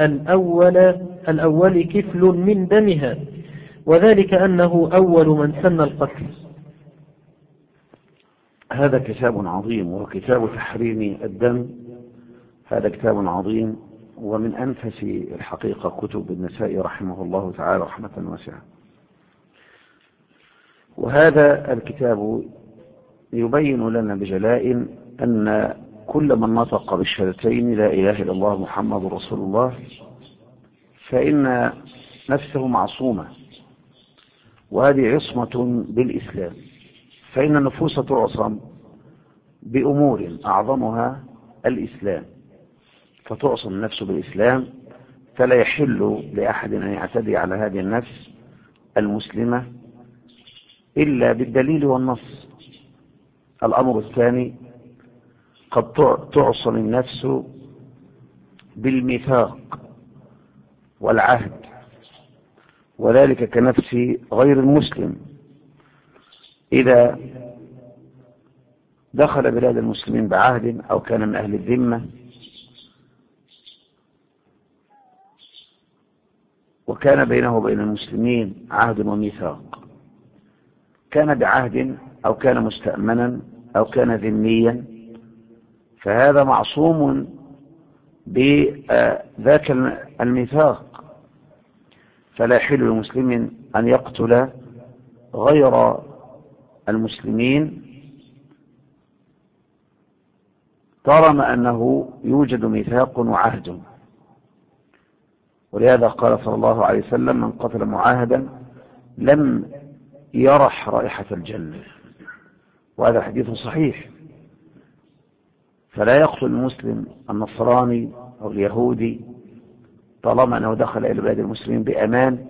B: الأول كفل من دمها وذلك أنه أول من سن القتل.
A: هذا كتاب عظيم وكتاب تحريم الدم. هذا كتاب عظيم ومن أنفس الحقيقة كتب النسائي رحمه الله تعالى رحمة واسعة. وهذا الكتاب يبين لنا بجلاء أن كل من نطق بالشهادتين لا إله إلا الله محمد رسول الله فإن نفسه معصومة، وهذه عصمة بالإسلام، فإن النفوس تعصم بأمور أعظمها الإسلام، فتعصم النفس بالإسلام، فلا يحل لأحد أن يعتدي على هذه النفس المسلمة إلا بالدليل والنص. الأمر الثاني قد تعصم النفس بالميثاق والعهد، وذلك كنفس غير المسلم إذا دخل بلاد المسلمين بعهد أو كان من أهل الذمة وكان بينه وبين المسلمين عهد وميثاق، كان بعهد أو كان مستأمنا أو كان ذميا، فهذا معصوم بذاك الميثاق، فلا يحل للمسلم أن يقتل غير المسلمين طالما أنه يوجد ميثاق وعهد. ولهذا قال صلى الله عليه وسلم من قتل معاهدا لم يرح رائحة الجنة، وهذا حديث صحيح. فلا يقتل المسلم النصراني أو اليهودي طالما أنه دخل إلى بلاد المسلمين بأمان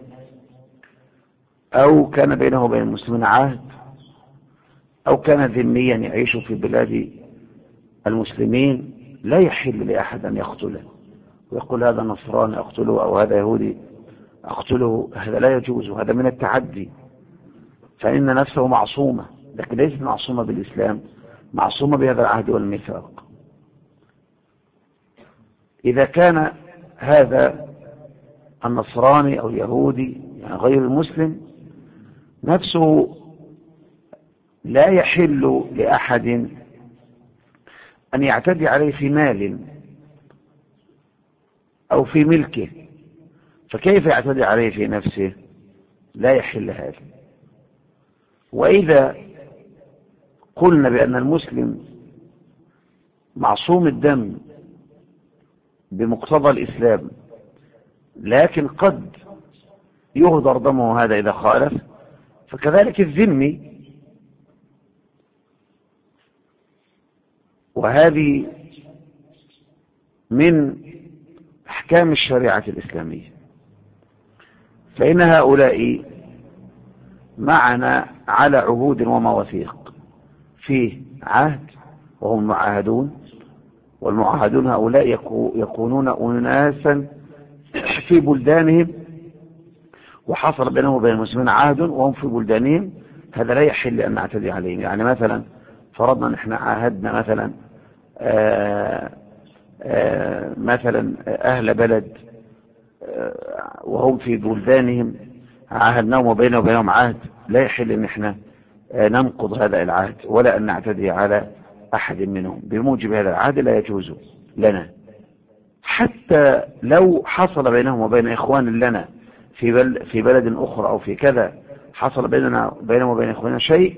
A: أو كان بينه وبين المسلمين عهد أو كان ذميا يعيش في بلاد المسلمين. لا يحل لأحد أن يقتله ويقول هذا نصراني أقتله أو هذا يهودي أقتله، هذا لا يجوز، وهذا من التعدي، فإن نفسه معصومة، لكن ليست معصومة بالإسلام، معصومة بهذا العهد والميثاق. إذا كان هذا النصراني أو اليهودي يعني غير المسلم نفسه لا يحل لأحد أن يعتدي عليه في مال أو في ملكه، فكيف يعتدي عليه في نفسه؟ لا يحل هذا. وإذا قلنا بأن المسلم معصوم الدم بمقتضى الإسلام، لكن قد يهدر دمه هذا إذا خالف، فكذلك الذمي. وهذه من أحكام الشريعة الإسلامية. فإن هؤلاء معنا على عهود ومواثيق، فيه عهد وهم معاهدون، والمعاهدون هؤلاء يكونون أناسا في بلدانهم، وحصل بينهم وبين المسلمين عهد وهم في بلدانهم، هذا لا يحل أن نعتدي عليهم. يعني مثلا فرضنا أن احنا عاهدنا مثلا أهل بلد وهم في بلدانهم، عاهدناهم وبينهم عهد، لا يحل أن احنا ننقض هذا العهد ولا أن نعتدي على أحد منهم بموجب هذا العهد، لا يجوز لنا. حتى لو حصل بينهم وبين إخوان لنا في بلد أخرى أو في كذا، حصل بينهم وبين إخواننا شيء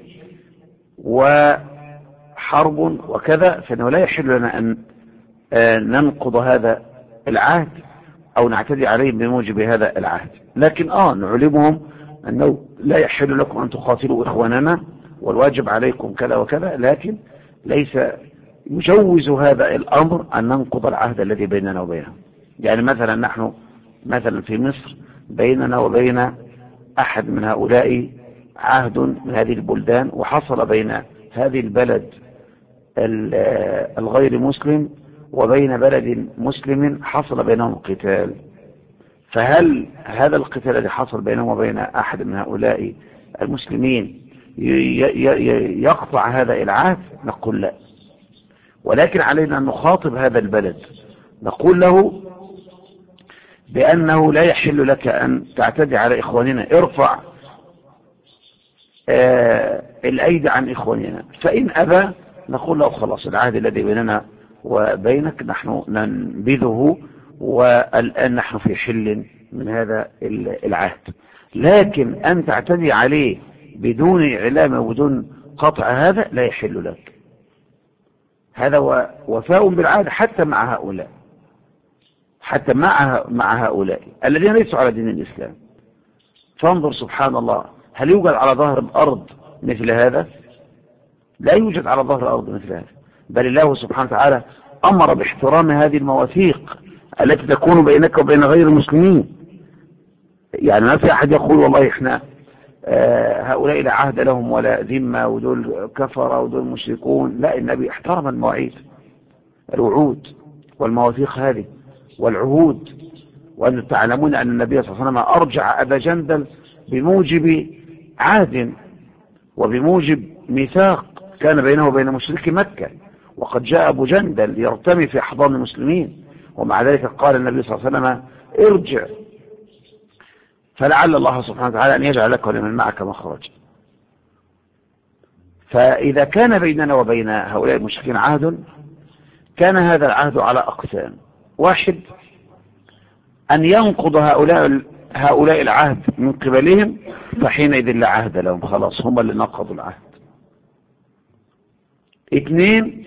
A: وحرب وكذا، فإنه لا يحل لنا أن ننقض هذا العهد أو نعتدي عليهم بموجب هذا العهد. لكن نعلمهم أنه لا يحل لكم أن تقاتلوا إخواننا والواجب عليكم كذا وكذا، لكن ليس يجوز هذا الأمر أن ننقض العهد الذي بيننا وبينهم. يعني مثلا نحن مثلا في مصر بيننا وبين أحد من هؤلاء عهد من هذه البلدان، وحصل بين هذه البلد الغير مسلم وبين بلد مسلم حصل بينهم قتال، فهل هذا القتال الذي حصل بينهم وبين أحد من هؤلاء المسلمين يقطع هذا العهد؟ نقول لا. ولكن علينا أن نخاطب هذا البلد، نقول له بأنه لا يحل لك أن تعتدي على إخواننا، ارفع الأيدي عن إخواننا. فإن أبى نقول له خلاص، العهد الذي بيننا وبينك نحن ننبذه، والآن نحن في حل من هذا العهد. لكن أن تعتدي عليه بدون إعلام وبدون قطع هذا لا يحل لك. هذا وفاء بالعهد حتى مع هؤلاء، حتى مع هؤلاء الذين ليسوا على دين الإسلام. فانظر سبحان الله، هل يوجد على ظهر الأرض مثل هذا؟ لا يوجد على ظهر الأرض مثل هذا، بل الله سبحانه وتعالى أمر باحترام هذه المواثيق التي تكون بينك وبين غير المسلمين. يعني ما في أحد يقول والله إحنا هؤلاء لا عهد لهم ولا ذمة ودول كفرة ودول مشركون. لا، النبي احترم المواعيد، الوعود والمواثيق هذه والعهود. وأن تعلمون أن النبي صلى الله عليه وسلم أرجع أبا جندل بموجب عهد وبموجب ميثاق كان بينه وبين مشركي مكة، وقد جاء أبو جندل يرتمي في أحضان المسلمين، ومع ذلك قال النبي صلى الله عليه وسلم ارجع فلعل الله سبحانه وتعالى أن يجعل لك ولمن معك مخرج. فإذا كان بيننا وبين هؤلاء المشركين عهد، كان هذا العهد على أقسام: واحد، أن ينقض هؤلاء العهد من قبلهم، فحينئذ لا عهد لهم، خلاص هم اللي نقضوا العهد. اثنين،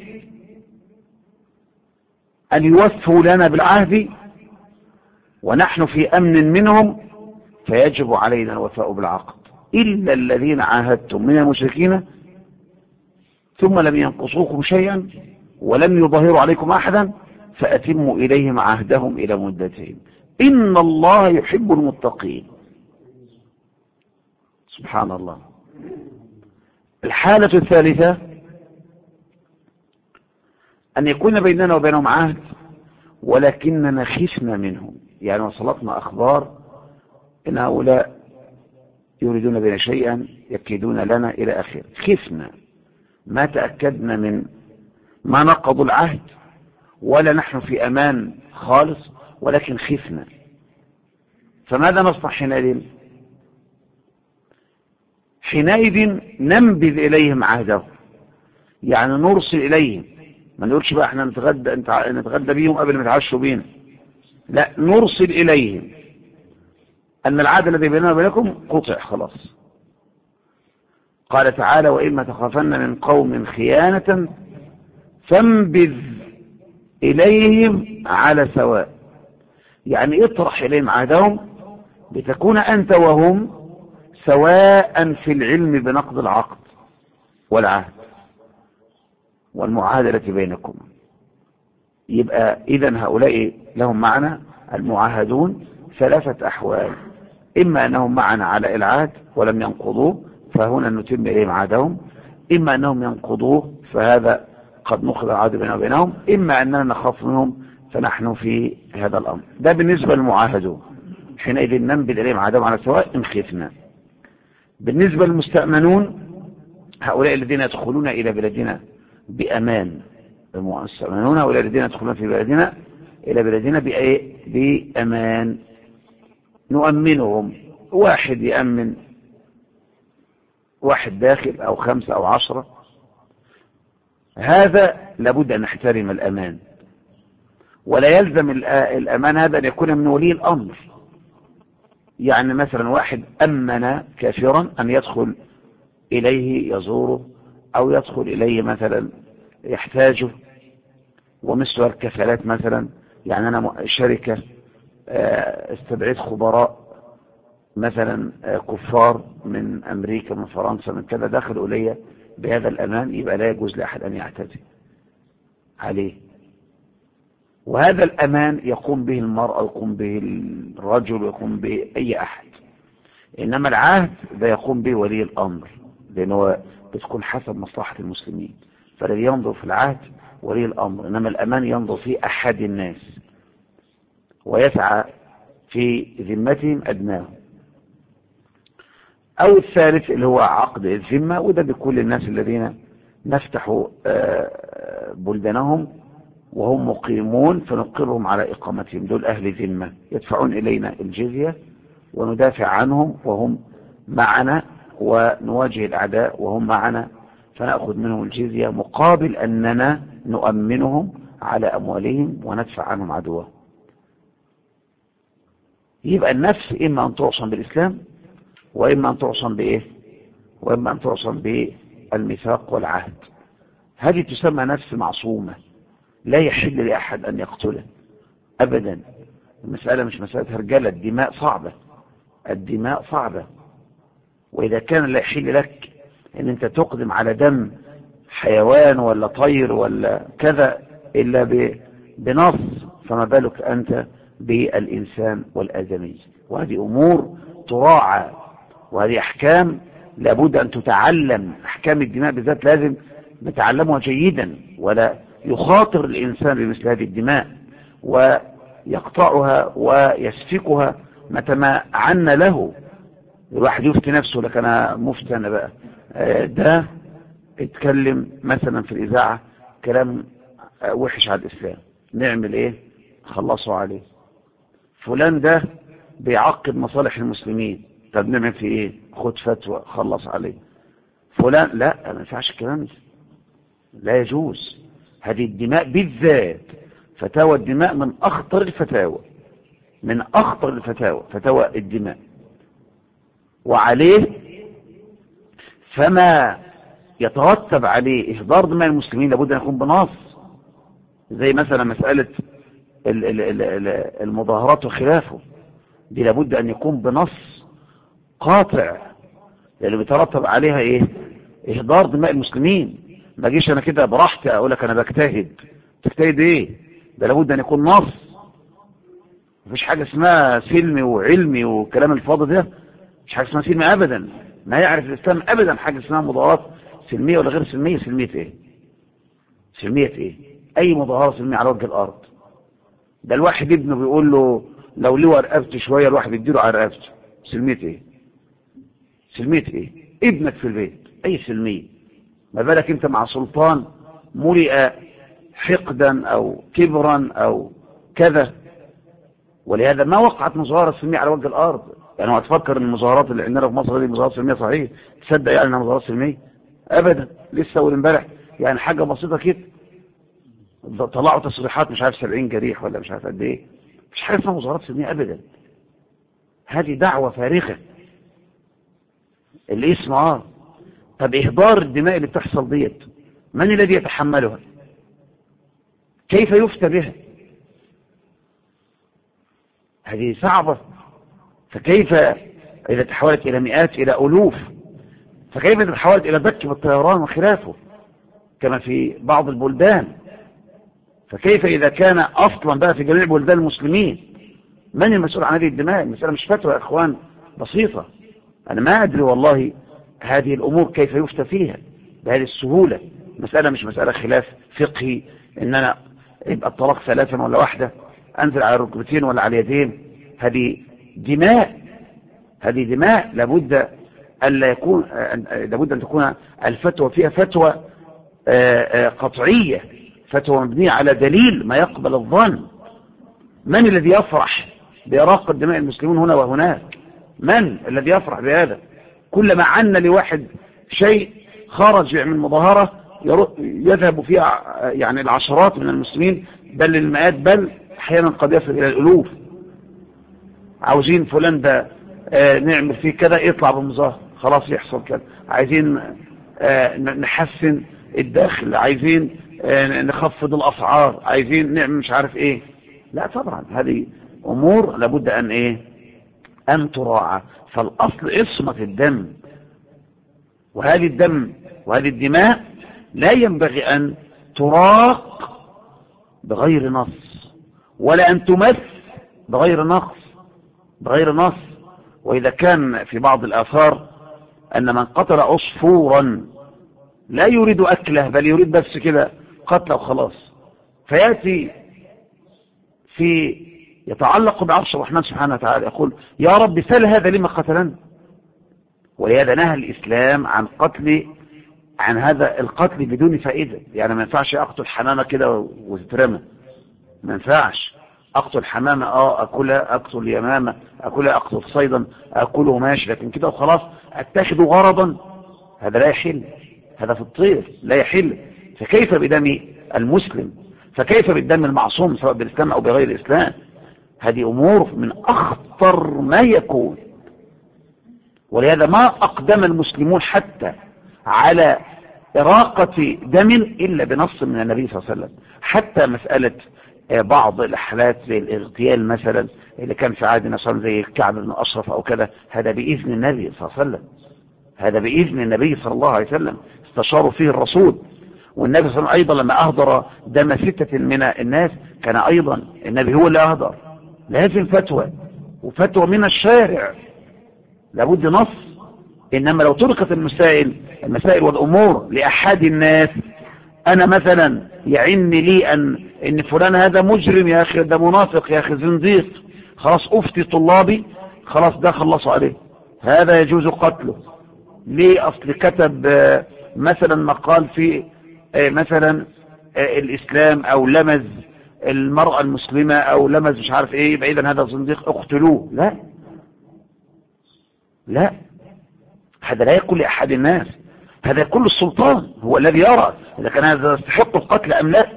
A: أن يوفوا لنا بالعهد ونحن في أمن منهم، فيجب علينا الوفاء بالعقد، إلا الذين عاهدتم من المشركين ثم لم ينقصوكم شيئا ولم يظهروا عليكم أحدا فأتموا إليهم عهدهم إلى مدتهم، إن الله يحب المتقين. سبحان الله. الحالة الثالثة أن يكون بيننا وبينهم عهد ولكننا خفنا منهم، يعني وصلتنا أخبار إن هؤلاء يريدون بنا شيئا يكيدون لنا إلى آخره، خفنا، ما تأكدنا من ما نقضوا العهد ولا نحن في أمان خالص، ولكن خفنا. فماذا نصنع حينئذ؟ حينئذ ننبذ إليهم عهدهم، يعني نرسل إليهم. ما نقولش بقى احنا نتغدى بيهم قبل ما يتعشوا بينا، لا، نرسل إليهم أن العهد الذي بيننا وبينكم قطع خلاص. قال تعالى: وإما تخافن من قوم خيانة فانبذ إليهم على سواء. يعني اطرح إليهم عهدهم لتكون أنت وهم سواء في العلم بنقض العقد والعهد والمعاهدة التي بينكم. يبقى إذن هؤلاء لهم معنى المعاهدون ثلاثة أحوال: إما أنهم معنا على العهد ولم ينقضوه فهنا نتم إليهم عهدهم، إما أنهم ينقضوه فهذا قد نقض العهد بيننا وبينهم، إما أننا نخاف منهم فنحن في هذا الأمر. ده بالنسبة للمعاهدون، حينئذ ننبذ إليهم عهدهم على سواء إن خفنا. بالنسبة للمستأمنون، هؤلاء الذين يدخلون إلى بلدنا بأمان، المستأمنون هؤلاء الذين يدخلون في بلدنا إلى بلدنا بأمان، نؤمنهم. واحد يأمن واحد داخل أو 5 أو 10، هذا لابد أن نحترم الأمان، ولا يلزم الأمان هذا أن يكون من ولي الأمر. يعني مثلا واحد أمن كافرا أن يدخل إليه يزوره أو يدخل إليه مثلا يحتاجه، ومثل الكفالات مثلا. يعني أنا شركة استدعيت خبراء مثلا كفار من أمريكا من فرنسا من كذا دخلوا إلي بهذا الأمان، يبقى لا يجوز لأحد أن يعتدي عليه. وهذا الأمان يقوم به المرأة، يقوم به الرجل، يقوم به أي أحد. إنما العهد ده يقوم به ولي الأمر، لأنه بتكون حسب مصلحة المسلمين، فالذي ينظر في العهد ولي الأمر، إنما الأمان ينظر في أحد الناس ويسعى في ذمتهم أدناهم. أو الثالث اللي هو عقد الذمة، وده بكل الناس الذين نفتح بلدانهم وهم مقيمون فنقرهم على إقامتهم، دول أهل ذمة يدفعون إلينا الجزية وندافع عنهم وهم معنا، ونواجه الأعداء وهم معنا فنأخذ منهم الجزية مقابل أننا نؤمنهم على أموالهم وندفع عنهم عدوهم. يبقى النفس إما أن تعصم بالإسلام، وإما أن تعصم بإيه؟ وإما أن تعصم بالميثاق والعهد. هذه تسمى نفس معصومة، لا يحل لأحد أن يقتله أبدا. المسألة مش مسألة هرجلة، الدماء صعبة، الدماء صعبة. وإذا كان لا يحل لك أن أنت تقدم على دم حيوان ولا طير ولا كذا إلا بنص، فما بالك أنت بالإنسان والآدمي. وهذه أمور تراعى، وهذه أحكام لابد أن تتعلم. أحكام الدماء بالذات لازم نتعلمها جيدا، ولا يخاطر الإنسان بمثل هذه الدماء ويقطعها ويسفكها متى ما عنا له. الواحد يفتي نفسه، لك أنا مفتي أنا بقى، ده اتكلم مثلا في الإذاعة كلام وحش على الإسلام، نعمل إيه؟ خلصوا عليه. فلان ده بيعقد مصالح المسلمين، طب نعمل في إيه؟ خد فتوى خلص عليه. فلان لا، ما ينفعش الكلام ده، لا يجوز. هذه الدماء بالذات، فتاوى الدماء من أخطر الفتاوى، من أخطر الفتاوى فتاوى الدماء. وعليه فما يترتب عليه إهدار دماء المسلمين لابد أن يكون بنص، زي مثلا مسألة المظاهرات وخلافه، دي لابد أن يكون بنص قاطع، لأنه بيترتب عليها إيه؟ إهدار دماء المسلمين. ما جيش أنا كده براحتي أقول لك أنا بجتهد، تجتهد إيه؟ ده لابد أن يكون نص. مفيش حاجة اسمها سلمي وعلمي والكلام الفاضي ده، مش حاجة اسمها سلمي أبدا. ما يعرف الإسلام أبدا حاجة اسمها مظاهرات سلمية ولا غير سلمية. سلمية إيه؟ سلمية إيه؟ أي مظاهرة سلمية على وجه الأرض؟ ده الواحد ابنه بيقول له لو ليه رقبته شوية الواحد يديله على رقبته. سلمية إيه؟ سلمية إيه؟ ابنك في البيت، أي سلمية؟ ما بالك أنت مع سلطان ملئ حقدا أو كبرا أو كذا. ولهذا ما وقعت مظاهرة سلمية على وجه الأرض. يعني هو تفكر ان المظاهرات اللي عندنا في مصر دي مظاهرات سلمية صحيح؟ تصدق يعني انها مظاهرات سلمية؟ ابدا. لسه اول امبارح يعني حاجة بسيطة كده طلعوا تصريحات مش عارف 70 جريح ولا مش عارف قد ايه. مش حاجة اسمها مظاهرات سلمية ابدا. هذه دعوة فارغة اللي اسمها. طب اهدار الدماء اللي بتحصل ديت من الذي يتحملها؟ كيف يفتى بها؟ هذه صعبة. فكيف إذا تحولت إلى مئات إلى ألوف؟ فكيف إذا تحولت إلى ذك بالطيران وخلافه كما في بعض البلدان؟ فكيف إذا كان أصلا بقى في جميع بلدان المسلمين؟ من المسؤول عن هذه الدماء؟ المسألة مش فتوى يا إخوان بسيطة. أنا ما أدري والله هذه الأمور كيف يفتى فيها بهذه السهولة. مسألة مش مسألة خلاف فقهي إن أنا يبقى الطلاق 3 ولا 1، أنزل على الركبتين ولا على اليدين. هذه دماء. هذه دماء لابد أن تكون الفتوى فيها فتوى قطعية، فتوى مبنية على دليل ما يقبل الظن. من الذي يفرح بإراقة دماء المسلمين هنا وهناك؟ من الذي يفرح بهذا؟ كلما عنا لواحد شيء خرج من مظاهرة يذهب فيها يعني العشرات من المسلمين بل المئات، بل احيانا قد يصل الى الالوف. عاوزين فلان ده نعمل فيه كذا يطلع بمظاهر خلاص يحصل كذا. عايزين نحسن الدخل، عايزين نخفض الاسعار، عايزين نعمل مش عارف ايه. لا طبعا هذه امور لابد ان ايه ان تراعى. فالاصل عصمة الدم، وهذه الدم وهذه الدماء لا ينبغي ان تراق بغير نص، ولا ان تمس بغير نص. واذا كان في بعض الاثار ان من قتل عصفورا لا يريد اكله بل يريد بس كده قتله وخلاص، فياتي في يتعلق بعرش الرحمن سبحانه وتعالى يقول يا رب سل هذا لما قتلنا. ولهذا نهى الاسلام عن هذا القتل بدون فائدة. يعني ما ينفعش اقتل حمامة كده وتترمى، ما ينفعش. اقتل حمامة اكلها، اقتل يمامة اكلها، اقتل صيدا اكله ماشي، لكن كده وخلاص اتخذ غرضا هذا لا يحل. هذا في الطير لا يحل. فكيف بدم المسلم؟ فكيف بالدم المعصوم سواء بالاسلام او بغير الاسلام؟ هذه امور من اخطر ما يكون. ولهذا ما اقدم المسلمون حتى على إراقة دم إلا بنص من النبي صلى الله عليه وسلم. حتى مسألة بعض الأحلات زي الاغتيال مثلا اللي كان في عهد النبي زي الكعب بن أشرف أو كذا، هذا بإذن النبي صلى الله عليه وسلم. هذا بإذن النبي صلى الله عليه وسلم استشاروا فيه الرسول. والنبي صلى الله عليه وسلم أيضا لما أهدر دم 6 من الناس كان أيضا النبي هو اللي أهدر. لازم فتوى، وفتوى من الشارع، لابد نص. إنما لو تركت المسائل والأمور لأحد الناس، أنا مثلا يعن لي إن فلان هذا مجرم يا أخي، ده منافق يا أخي، زنديق، خلاص أفتي طلابي خلاص ده خلصوا عليه، هذا يجوز قتله. ليه؟ أصل كتب مثلا مقال في مثلا الإسلام أو لمز المرأة المسلمة أو لمز مش عارف إيه، بعيدا هذا زنديق اقتلوه. لا، هذا لا يكون لأحد الناس، هذا يكون السلطان هو الذي يرى إذا كان هذا يستحق القتل أم لا.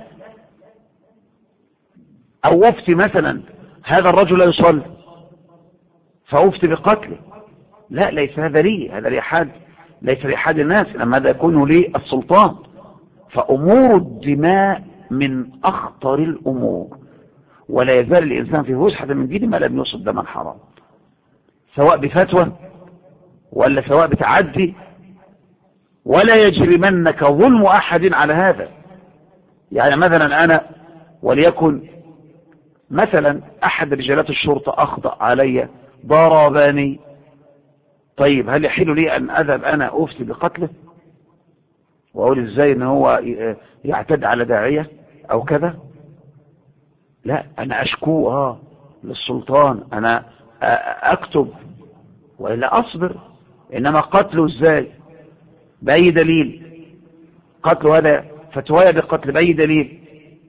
A: أو وفتي مثلا هذا الرجل لا يصلي فأفتي بقتله، لا، ليس هذا لي، هذا ليس لأحد الناس، لما هذا يكون لي السلطان. فأمور الدماء من أخطر الأمور، ولا يزال الإنسان في فسحة من دين ما لم يصب دما حرام، سواء بفتوى ولا سواء بتعدي. ولا يجرمنك ظلم أحد على هذا. يعني مثلا أنا وليكن مثلا أحد رجالات الشرطة أخطأ علي ضربني، طيب هل يحل لي أن أذهب أنا أفتي بقتله وأقول إزاي أن هو يعتد على داعية أو كذا؟ لا، أنا أشكوه للسلطان، أنا أكتب وإلا أصبر. إنما قتله إزاي؟ بأي دليل؟ قتله هذا فتوايا بقتل بأي دليل؟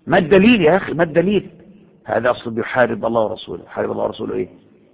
A: ما الدليل يا أخي؟ ما الدليل؟ هذا أصل بيحارب الله ورسوله. حارب الله ورسوله إيه؟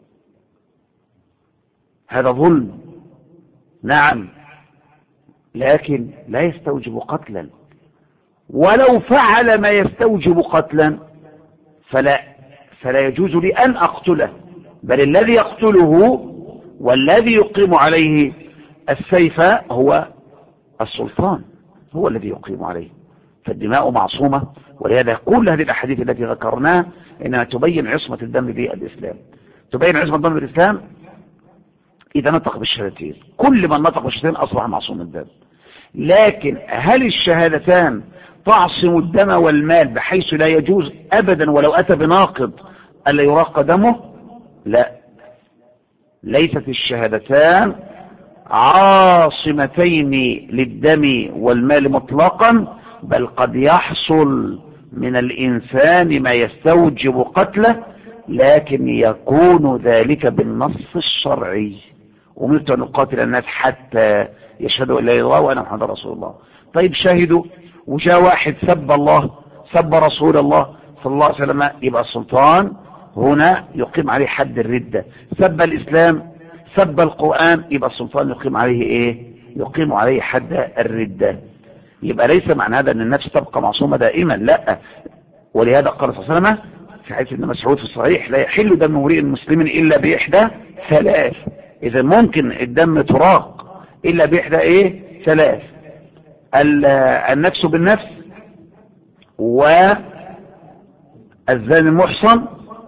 A: هذا ظلم، نعم، لكن لا يستوجب قتلا. ولو فعل ما يستوجب قتلا فلا يجوز لي أن أقتله، بل الذي يقتله والذي يقيم عليه السيف هو السلطان، هو الذي يقيم عليه. فالدماء معصومة، ولهذا كل هذه الأحاديث التي ذكرناها إنها تبين عصمة الدم بالإسلام، تبين عصمة الدم بالإسلام. إذا نطق بالشهادتين، كل من نطق بالشهادتين أصبح معصوم الدم. لكن هل الشهادتان تعصم الدم والمال بحيث لا يجوز أبدا ولو أتى بناقض ألا يراق دمه؟ لا، ليست الشهادتان عاصمتين للدم والمال مطلقا، بل قد يحصل من الإنسان ما يستوجب قتله، لكن يكون ذلك بالنص الشرعي. أمرت أن نقاتل الناس حتى يشهدوا أن لا إله إلا الله وأن محمدا رسول الله. طيب شهدوا، وجاء واحد سب الله، سب رسول الله صلى الله عليه وسلم، يبقى السلطان هنا يقيم عليه حد الردة. سب الإسلام، سب القرآن، يبقى السلطان يقيم عليه إيه؟ يقيم عليه حد الردة. يبقى ليس معنى هذا أن النفس تبقى معصومة دائما، لا. ولهذا قال صلى الله عليه وسلم في حديث ابن مسعود في الصحيح: لا يحل دم امرئ مسلم إلا بإحدى ثلاث. إذا ممكن الدم تراق إلا بإحدى إيه؟ ثلاث: النفس بالنفس، والزاني المحصن،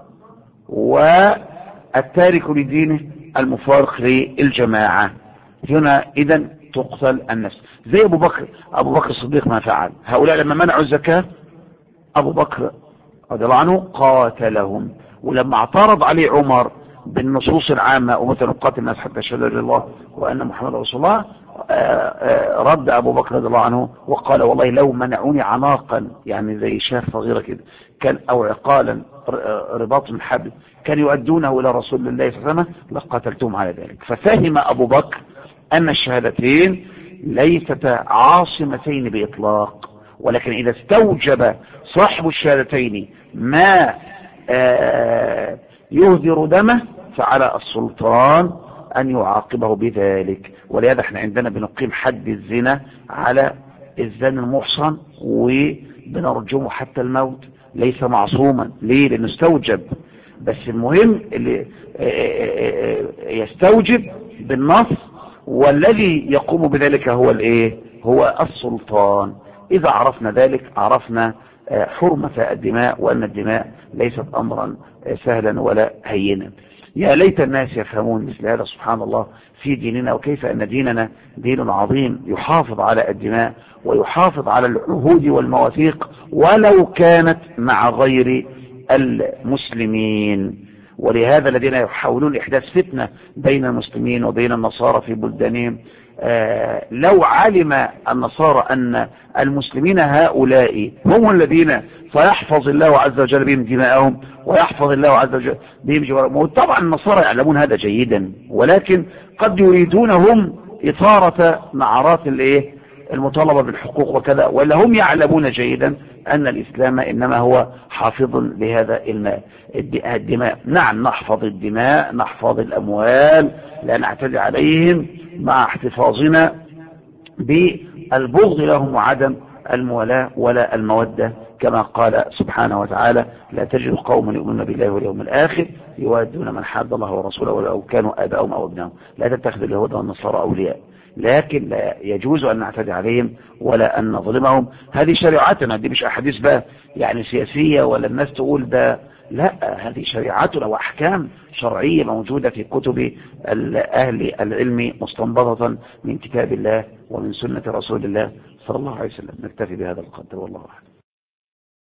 A: والتارك لدينه المفارق للجماعة. هنا إذن تقتل النفس. زي أبو بكر الصديق ما فعل. هؤلاء لما منعوا الزكاة أبو بكر رضي الله عنه قاتلهم، ولما اعترض عليه عمر بالنصوص العامة ومتى نقاتل الناس حتى يشهدوا لا الله وأن محمد رسول الله، رد أبو بكر رضي الله عنه وقال: والله لو منعوني عناقا، يعني زي شاة صغيرة كده، كان أو عقالا رباط من حبل كان يؤدونه إلى رسول الله صلى الله عليه وسلم لقاتلتهم على ذلك. ففهم أبو بكر أن الشهادتين ليستا عاصمتين بإطلاق، ولكن إذا استوجب صاحب الشهادتين ما يهدر دمه فعلى السلطان أن يعاقبه بذلك. ولهذا احنا عندنا بنقيم حد الزنا على الزاني المحصن وبنرجمه حتى الموت، ليس معصوما. ليه؟ لأنه استوجب. بس المهم اللي يستوجب بالنص، والذي يقوم بذلك هو الايه؟ هو السلطان. إذا عرفنا ذلك عرفنا حرمة الدماء، وأن الدماء ليست أمرا سهلا ولا هينا. يا ليت الناس يفهمون مثل هذا سبحان الله في ديننا، وكيف أن ديننا دين عظيم يحافظ على الدماء ويحافظ على العهود والمواثيق ولو كانت مع غير المسلمين. ولهذا الذين يحاولون إحداث فتنة بين المسلمين وبين النصارى في بلدانهم، لو علم النصارى أن المسلمين هؤلاء هم الذين سيحفظ الله عز وجل بهم دماءهم ويحفظ الله عز وجل بهم جوارهم. طبعا النصارى يعلمون هذا جيدا، ولكن قد يريدون هم إثارة نعرات المطالبة بالحقوق وكذا، ولا هم يعلمون جيدا أن الإسلام إنما هو حافظ لهذا الدماء. نعم، نحفظ الدماء، نحفظ الأموال، لا نعتدي عليهم، مع احتفاظنا بالبغض لهم وعدم المولاة ولا المودة، كما قال سبحانه وتعالى: لا تجد قوما يؤمنون بالله واليوم الآخر يوادون من حاد الله ورسوله ولو كانوا آباءهم أو ابنائهم. لا تتخذوا اليهود والنصارى أولياء، لكن لا يجوز أن نعتدي عليهم ولا أن نظلمهم. هذه شريعتنا، دي مش أحاديث بقى يعني سياسية ولا الناس تقول ده، لا، هذه شريعتنا وأحكام شرعية موجودة في كتب أهل العلم مستنبطة من كتاب الله ومن سنة رسول الله صلى الله عليه وسلم. نكتفي بهذا القدر والله أعلم.